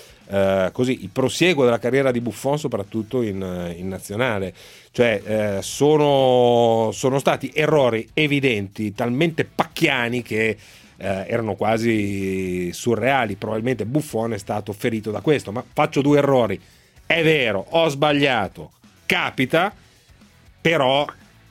il prosieguo della carriera di Buffon, soprattutto in nazionale. Cioè sono stati errori evidenti, talmente pacchiani che erano quasi surreali. Probabilmente Buffon è stato ferito da questo. Ma faccio 2 errori, è vero, ho sbagliato, capita, però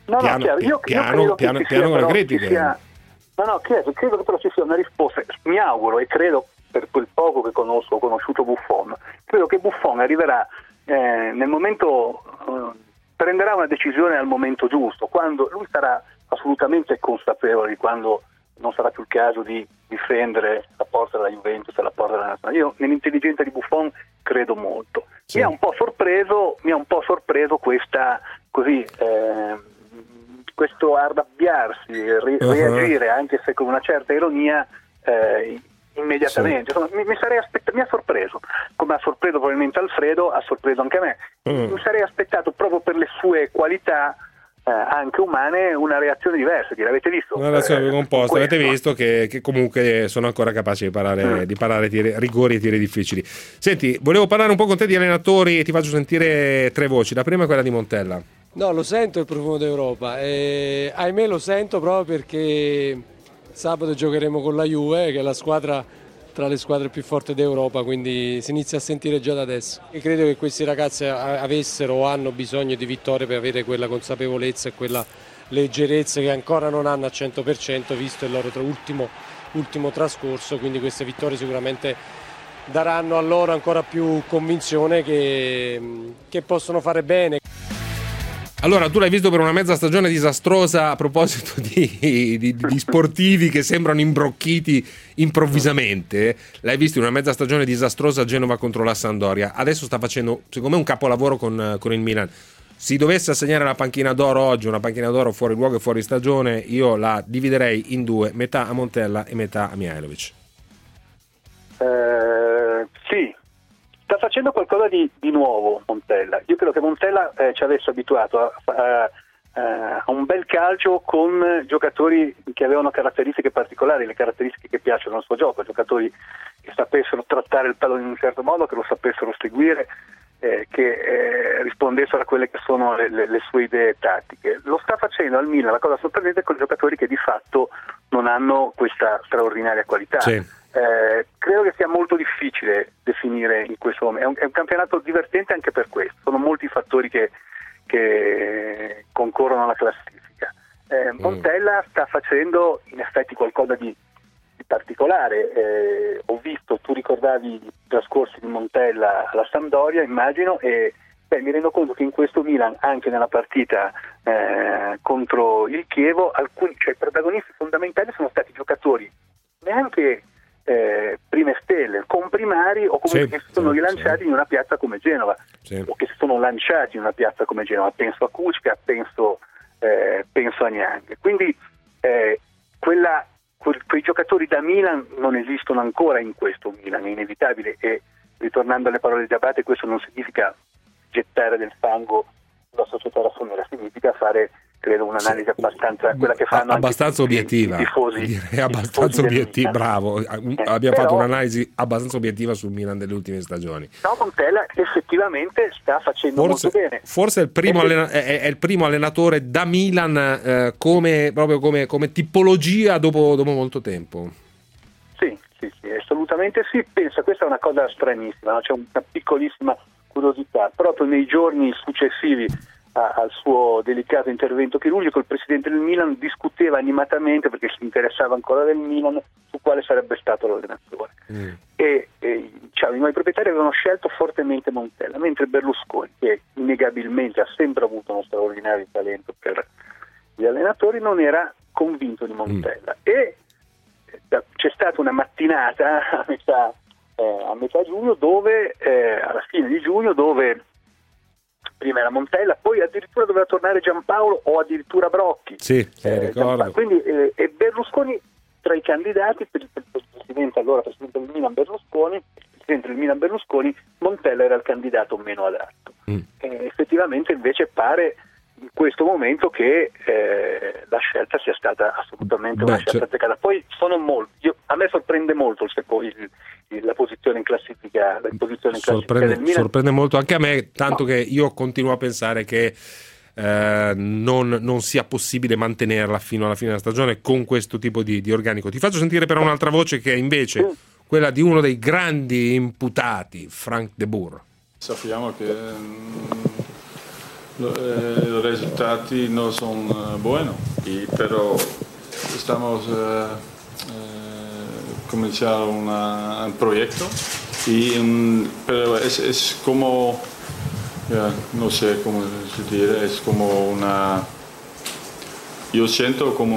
piano con le critiche. Credo che però ci sia una risposta. Mi auguro e credo, per quel poco che ho conosciuto Buffon, credo che Buffon arriverà nel momento prenderà una decisione al momento giusto, quando lui sarà assolutamente consapevole di quando non sarà più il caso di difendere la porta della Juventus e la porta della nazionale. Io nell'intelligenza di Buffon credo molto. Sì. Mi ha un po' sorpreso questa così questo arrabbiarsi, reagire anche se con una certa ironia immediatamente. Sì. Mi ha sorpreso, come ha sorpreso probabilmente Alfredo, ha sorpreso anche me. Mi sarei aspettato proprio per le sue qualità anche umane una reazione diversa. L'avete visto? Una reazione più composta. Avete visto che comunque sono ancora capaci di parare rigori e tiri difficili. Senti, volevo parlare un po' con te di allenatori, ti faccio sentire 3 voci. La prima è quella di Montella. No, lo sento il profumo d'Europa e ahimè lo sento proprio perché sabato giocheremo con la Juve, che è la squadra tra le squadre più forti d'Europa, quindi si inizia a sentire già da adesso. E credo che questi ragazzi avessero o hanno bisogno di vittorie per avere quella consapevolezza e quella leggerezza che ancora non hanno al 100% visto il loro ultimo trascorso, quindi queste vittorie sicuramente daranno a loro ancora più convinzione che possono fare bene. Allora, tu l'hai visto per una mezza stagione disastrosa a proposito di sportivi che sembrano imbrocchiti improvvisamente. L'hai visto in una mezza stagione disastrosa a Genova contro la Sampdoria. Adesso sta facendo, secondo me, un capolavoro con il Milan. Si dovesse assegnare la panchina d'oro oggi, una panchina d'oro fuori luogo e fuori stagione, io la dividerei in 2, metà a Montella e metà a Mihajlovic. Sì. Sta facendo qualcosa di nuovo Montella. Io credo che Montella ci avesse abituato a un bel calcio con giocatori che avevano caratteristiche particolari, le caratteristiche che piacciono al suo gioco, giocatori che sapessero trattare il pallone in un certo modo, che lo sapessero seguire, che rispondessero a quelle che sono le sue idee tattiche. Lo sta facendo al Milan, la cosa sorprendente, con giocatori che di fatto non hanno questa straordinaria qualità. Sì. Credo che sia molto difficile definire in questo momento. È un campionato divertente anche per questo. Sono molti fattori che concorrono alla classifica. Montella sta facendo in effetti qualcosa di particolare. Ho visto, tu ricordavi i trascorsi di Montella alla Sampdoria, immagino, e mi rendo conto che in questo Milan, anche nella partita contro il Chievo, alcuni protagonisti fondamentali sono stati giocatori neanche prime stelle, comprimari, o comunque che si sono rilanciati in una piazza come Genova, o che si sono lanciati in una piazza come Genova. Penso a Kučka, penso a Niang. Quindi quei giocatori da Milan non esistono ancora in questo Milan, è inevitabile. E ritornando alle parole di Abate, questo non significa gettare del fango sulla società rossonera, significa fare, credo, un'analisi abbastanza, quella che fanno abbastanza obiettiva, direi abbastanza obiettiva. Bravo, abbiamo fatto un'analisi abbastanza obiettiva sul Milan delle ultime stagioni. No, Montella effettivamente sta facendo molto bene. Forse è il primo allenatore da Milan come tipologia dopo molto tempo. Sì, assolutamente sì. Pensa, questa è una cosa stranissima, no? C'è una piccolissima curiosità. Proprio nei giorni successivi al suo delicato intervento chirurgico, il presidente del Milan discuteva animatamente, perché si interessava ancora del Milan, su quale sarebbe stato l'allenatore. E i nuovi proprietari avevano scelto fortemente Montella, mentre Berlusconi, che innegabilmente ha sempre avuto uno straordinario talento per gli allenatori, non era convinto di Montella. E c'è stata una mattinata a metà giugno, dove alla fine di giugno, dove prima era Montella, poi addirittura doveva tornare Giampaolo o addirittura Brocchi. Sì, ricordo. Quindi e Berlusconi tra i candidati per il presidente del Milan Berlusconi, Montella era il candidato meno adatto. Effettivamente invece pare in questo momento che la scelta sia stata assolutamente una scelta azzeccata. Poi a me sorprende molto la posizione in classifica, del Milan. Sorprende molto anche a me, tanto che io continuo a pensare che non sia possibile mantenerla fino alla fine della stagione con questo tipo di organico. Ti faccio sentire però un'altra voce, che è invece quella di uno dei grandi imputati, Frank de Boer. Sappiamo che i risultati non sono buoni, però stiamo cominciando un proyecto, pero es como non so come si dire, è come una... Io sento come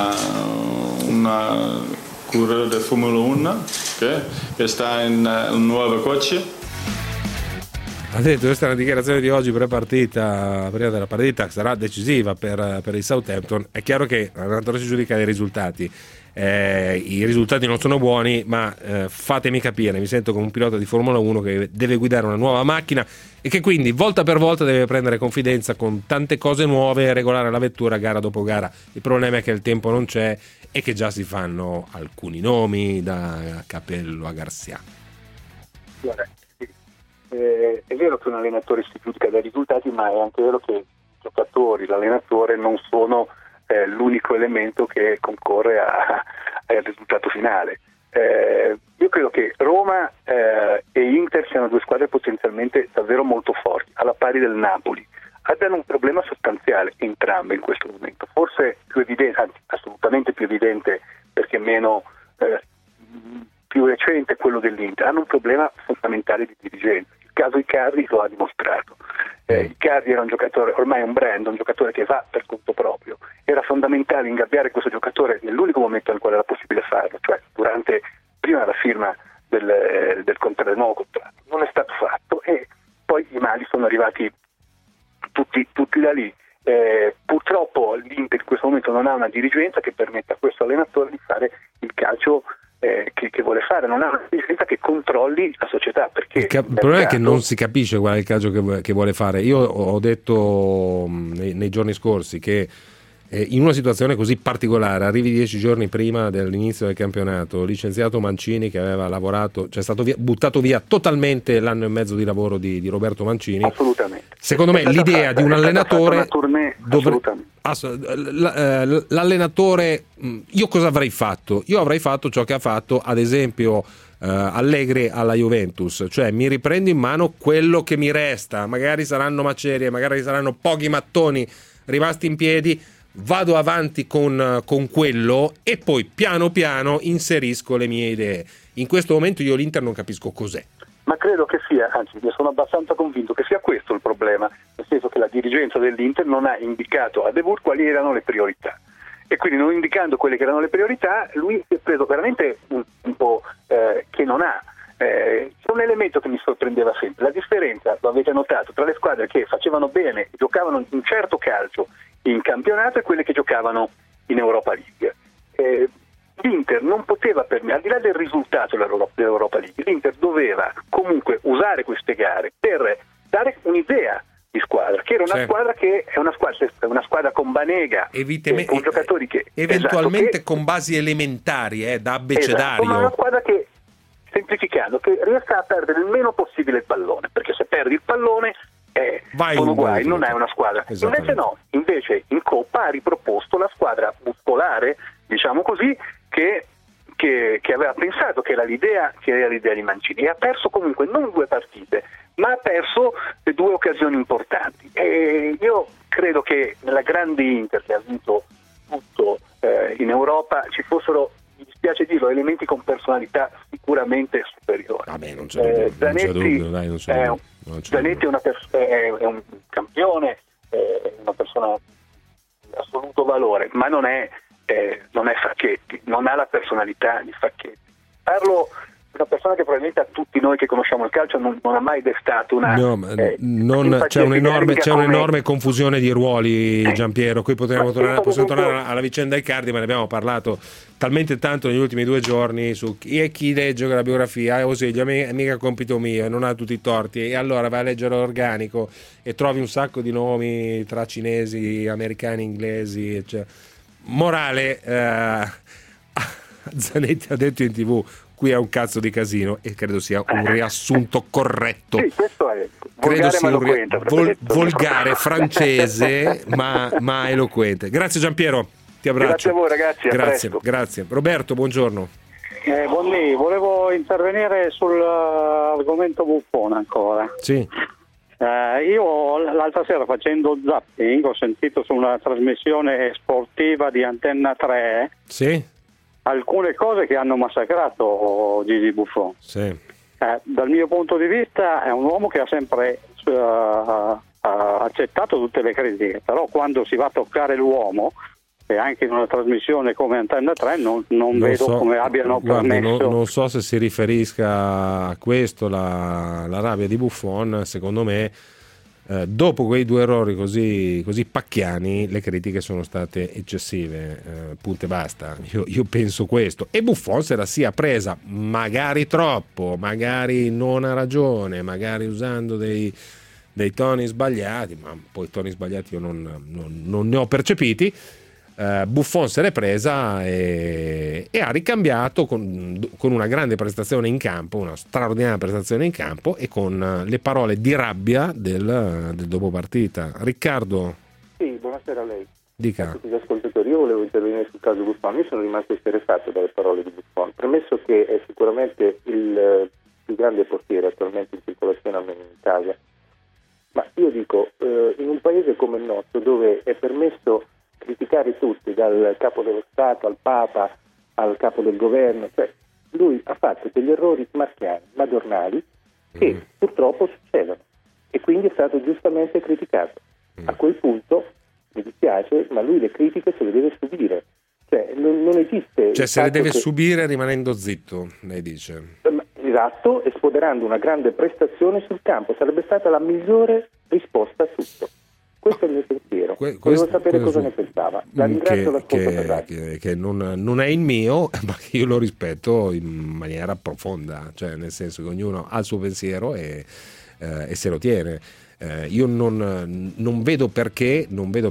una correre di Formula 1 che sta in un nuovo coche. Ha detto, questa è una dichiarazione di oggi pre-partita, prima della partita che sarà decisiva per il Southampton. È chiaro che l'allenatore si giudica dai risultati. I risultati non sono buoni, ma fatemi capire, mi sento come un pilota di Formula 1 che deve guidare una nuova macchina e che quindi volta per volta deve prendere confidenza con tante cose nuove e regolare la vettura gara dopo gara. Il problema è che il tempo non c'è e che già si fanno alcuni nomi, da Capello a Garcia. Guarda, è vero che un allenatore si giudica dai risultati, ma è anche vero che i giocatori, l'allenatore non sono l'unico elemento che concorre al risultato finale. Io credo che Roma e Inter siano due squadre potenzialmente davvero molto forti, alla pari del Napoli. Abbiano un problema sostanziale entrambe in questo momento, forse più evidente, anzi assolutamente più evidente perché meno più recente quello dell'Inter. Hanno un problema fondamentale di dirigenza. Il caso Icardi lo ha dimostrato. Icardi era un giocatore, ormai un brand, un giocatore che va per conto proprio. Era fondamentale ingabbiare questo giocatore nell'unico momento nel quale era possibile farlo, cioè prima della firma del nuovo contratto. Non è stato fatto e poi i mali sono arrivati tutti da lì. Purtroppo l'Inter in questo momento non ha una dirigenza che permetta a questo allenatore di fare il calcio che vuole fare, non ha una dirigenza che controlli la società, perché il problema è che non si capisce qual è il calcio che vuole fare. Io ho detto nei giorni scorsi che in una situazione così particolare arrivi 10 giorni prima dell'inizio del campionato, licenziato Mancini che aveva lavorato, cioè è stato buttato via totalmente l'anno e mezzo di lavoro di Roberto Mancini. Assolutamente. Secondo me l'idea di un allenatore l'allenatore, io cosa avrei fatto? Io avrei fatto ciò che ha fatto ad esempio Allegri alla Juventus, cioè mi riprendo in mano quello che mi resta, magari saranno macerie, magari saranno pochi mattoni rimasti in piedi, vado avanti con quello e poi piano piano inserisco le mie idee. In questo momento io l'Inter non capisco cos'è. Ma credo che sia, anzi ne sono abbastanza convinto che sia questo il problema, nel senso che la dirigenza dell'Inter non ha indicato a De Boer quali erano le priorità e quindi non indicando quelle che erano le priorità lui si è preso veramente un po' che non ha. C'è un elemento che mi sorprendeva sempre, la differenza, lo avete notato, tra le squadre che facevano bene, giocavano un certo calcio in campionato e quelle che giocavano in Europa League. L'Inter non poteva al di là del risultato dell'Europa League, l'Inter doveva comunque usare queste gare per dare un'idea di squadra, che era una squadra che è una squadra con Banega, con giocatori che eventualmente con basi elementari da abbecedario, ma una squadra che, semplificando, che riesca a perdere il meno possibile il pallone, perché se perdi il pallone sono guai, non è una squadra. Invece in Coppa ha riproposto la squadra muscolare, diciamo così, che aveva pensato che era l'idea di Mancini, e ha perso comunque non 2 partite, ma ha perso 2 occasioni importanti. E io credo che nella grande Inter che ha vinto tutto in Europa ci fossero, mi dispiace dirlo, elementi con personalità sicuramente superiori. Non c'è dubbio, Zanetti è un campione, è una persona di assoluto valore, ma non è Facchetti, non ha la personalità di Facchetti. Parlo di una persona che probabilmente a tutti noi che conosciamo il calcio non ha mai destato una c'è un'enorme confusione di ruoli, Giampiero. Qui possiamo tornare alla vicenda Icardi, ma ne abbiamo parlato talmente tanto negli ultimi 2 giorni su chi legge la biografia, così è mica compito mio, non ha tutti i torti, e allora vai a leggere l'organico e trovi un sacco di nomi tra cinesi, americani, inglesi, eccetera. Morale, Zanetti ha detto in TV: qui è un cazzo di casino, e credo sia un riassunto corretto. Sì, questo è credo sia un volgare francese, ma eloquente. Grazie Giampiero, ti abbraccio. Grazie a voi ragazzi. Grazie. Roberto, buongiorno. Buondì, volevo intervenire sull'argomento Buffon ancora. Sì. Io l'altra sera, facendo zapping, ho sentito su una trasmissione sportiva di Antenna 3 alcune cose che hanno massacrato Gigi Buffon. Sì. Dal mio punto di vista è un uomo che ha sempre ha accettato tutte le critiche, però quando si va a toccare l'uomo, e anche in una trasmissione come Antenna 3, non vedo come abbiano permesso. Non so se si riferisca a questo, la rabbia di Buffon. Secondo me, dopo quei 2 errori così pacchiani, le critiche sono state eccessive, punto e basta. Io penso questo, e Buffon se la sia presa magari troppo, magari non ha ragione, magari usando dei toni sbagliati, ma poi toni sbagliati io non ne ho percepiti. Buffon se l'è presa e ha ricambiato con una grande prestazione in campo, una straordinaria prestazione in campo, e con le parole di rabbia del dopo partita. Riccardo? Sì, buonasera a lei. Dica. A tutti gli ascoltatori, io volevo intervenire sul caso Buffon. Io sono rimasto interessato dalle parole di Buffon, premesso che è sicuramente il più grande portiere attualmente in circolazione almeno in Italia, ma io dico, in un paese come il nostro, dove è permesso criticare tutti, dal capo dello Stato al Papa al capo del governo, cioè lui ha fatto degli errori marchiani, madornali, che purtroppo succedono, e quindi è stato giustamente criticato. A quel punto mi dispiace, ma lui le critiche se le deve subire, cioè non esiste, cioè se le deve subire rimanendo zitto, lei dice. Esatto, e spoderando una grande prestazione sul campo, sarebbe stata la migliore risposta a tutto. Questo è il mio pensiero. Volevo sapere cosa ne pensava. La ringrazio, l'ascolto per radio. Che non è il mio, ma che io lo rispetto in maniera profonda, cioè nel senso che ognuno ha il suo pensiero e se lo tiene. Io non vedo perché,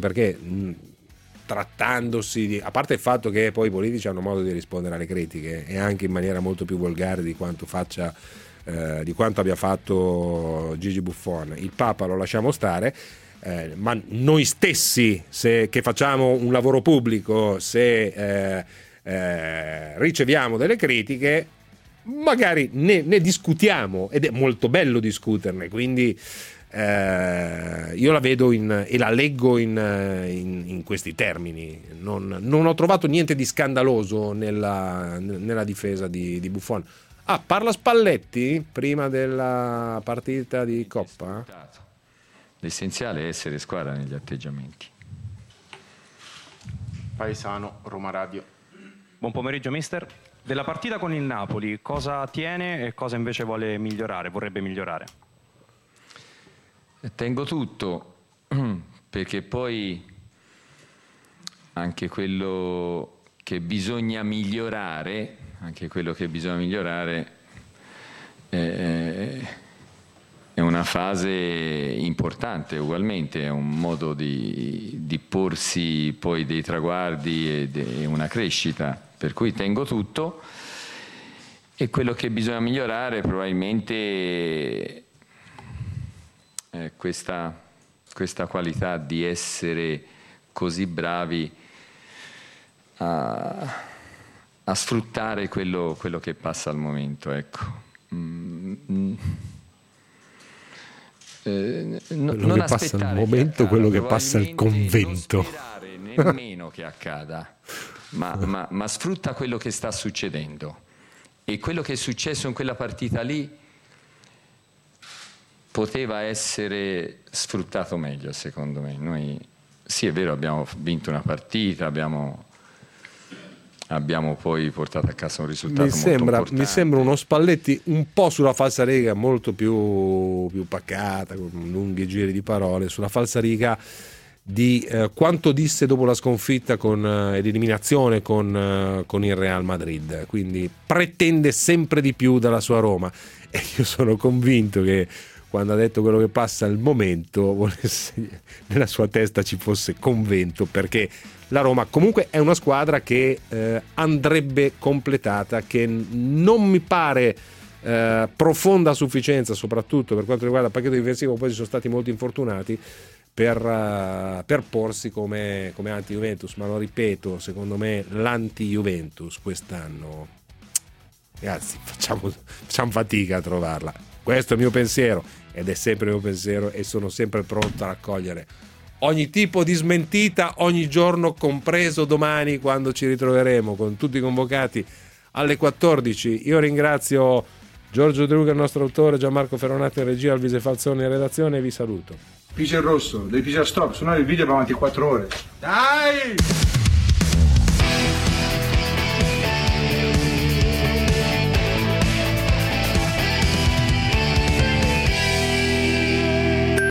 trattandosi di, a parte il fatto che poi i politici hanno modo di rispondere alle critiche, e anche in maniera molto più volgare di quanto abbia fatto Gigi Buffon. Il Papa lo lasciamo stare. Ma noi stessi, che facciamo un lavoro pubblico, se riceviamo delle critiche, magari ne discutiamo, ed è molto bello discuterne, quindi io la vedo e la leggo in questi termini. Non ho trovato niente di scandaloso nella difesa di Buffon. Parla Spalletti prima della partita di Coppa? L'essenziale è essere squadra negli atteggiamenti. Paesano, Roma Radio. Buon pomeriggio mister. Della partita con il Napoli, cosa tiene e cosa invece vorrebbe migliorare? Tengo tutto, perché poi anche quello che bisogna migliorare è una fase importante ugualmente, è un modo di porsi poi dei traguardi e una crescita, per cui tengo tutto, e quello che bisogna migliorare probabilmente è questa qualità di essere così bravi a sfruttare quello che passa al momento, ecco. Quello che passa al momento, quello che passa al convento. Non sperare nemmeno che accada, ma sfrutta quello che sta succedendo, e quello che è successo in quella partita lì poteva essere sfruttato meglio, secondo me. Noi, sì, è vero, abbiamo vinto una partita, abbiamo poi portato a casa un risultato molto importante. Mi sembra uno Spalletti un po' sulla falsariga, molto più pacata, con lunghi giri di parole, sulla falsariga di quanto disse dopo la sconfitta e l'eliminazione con il Real Madrid. Quindi pretende sempre di più dalla sua Roma, e io sono convinto che quando ha detto quello che passa al momento, nella sua testa ci fosse convento, perché la Roma comunque è una squadra che andrebbe completata, che non mi pare profonda a sufficienza, soprattutto per quanto riguarda il pacchetto difensivo. Poi ci sono stati molti infortunati per porsi come anti-Juventus, ma lo ripeto, secondo me l'anti-Juventus quest'anno, ragazzi, facciamo fatica a trovarla. Questo è il mio pensiero, ed è sempre il mio pensiero, e sono sempre pronto a raccogliere ogni tipo di smentita ogni giorno, compreso domani, quando ci ritroveremo con tutti i convocati alle 14. Io ringrazio Giorgio De Luca, il nostro autore, Gianmarco Ferronati in regia, Alvise Falzoni in redazione, vi saluto. Pigia il rosso, devi pigiare stop, se no il video va avanti 4 ore. Dai!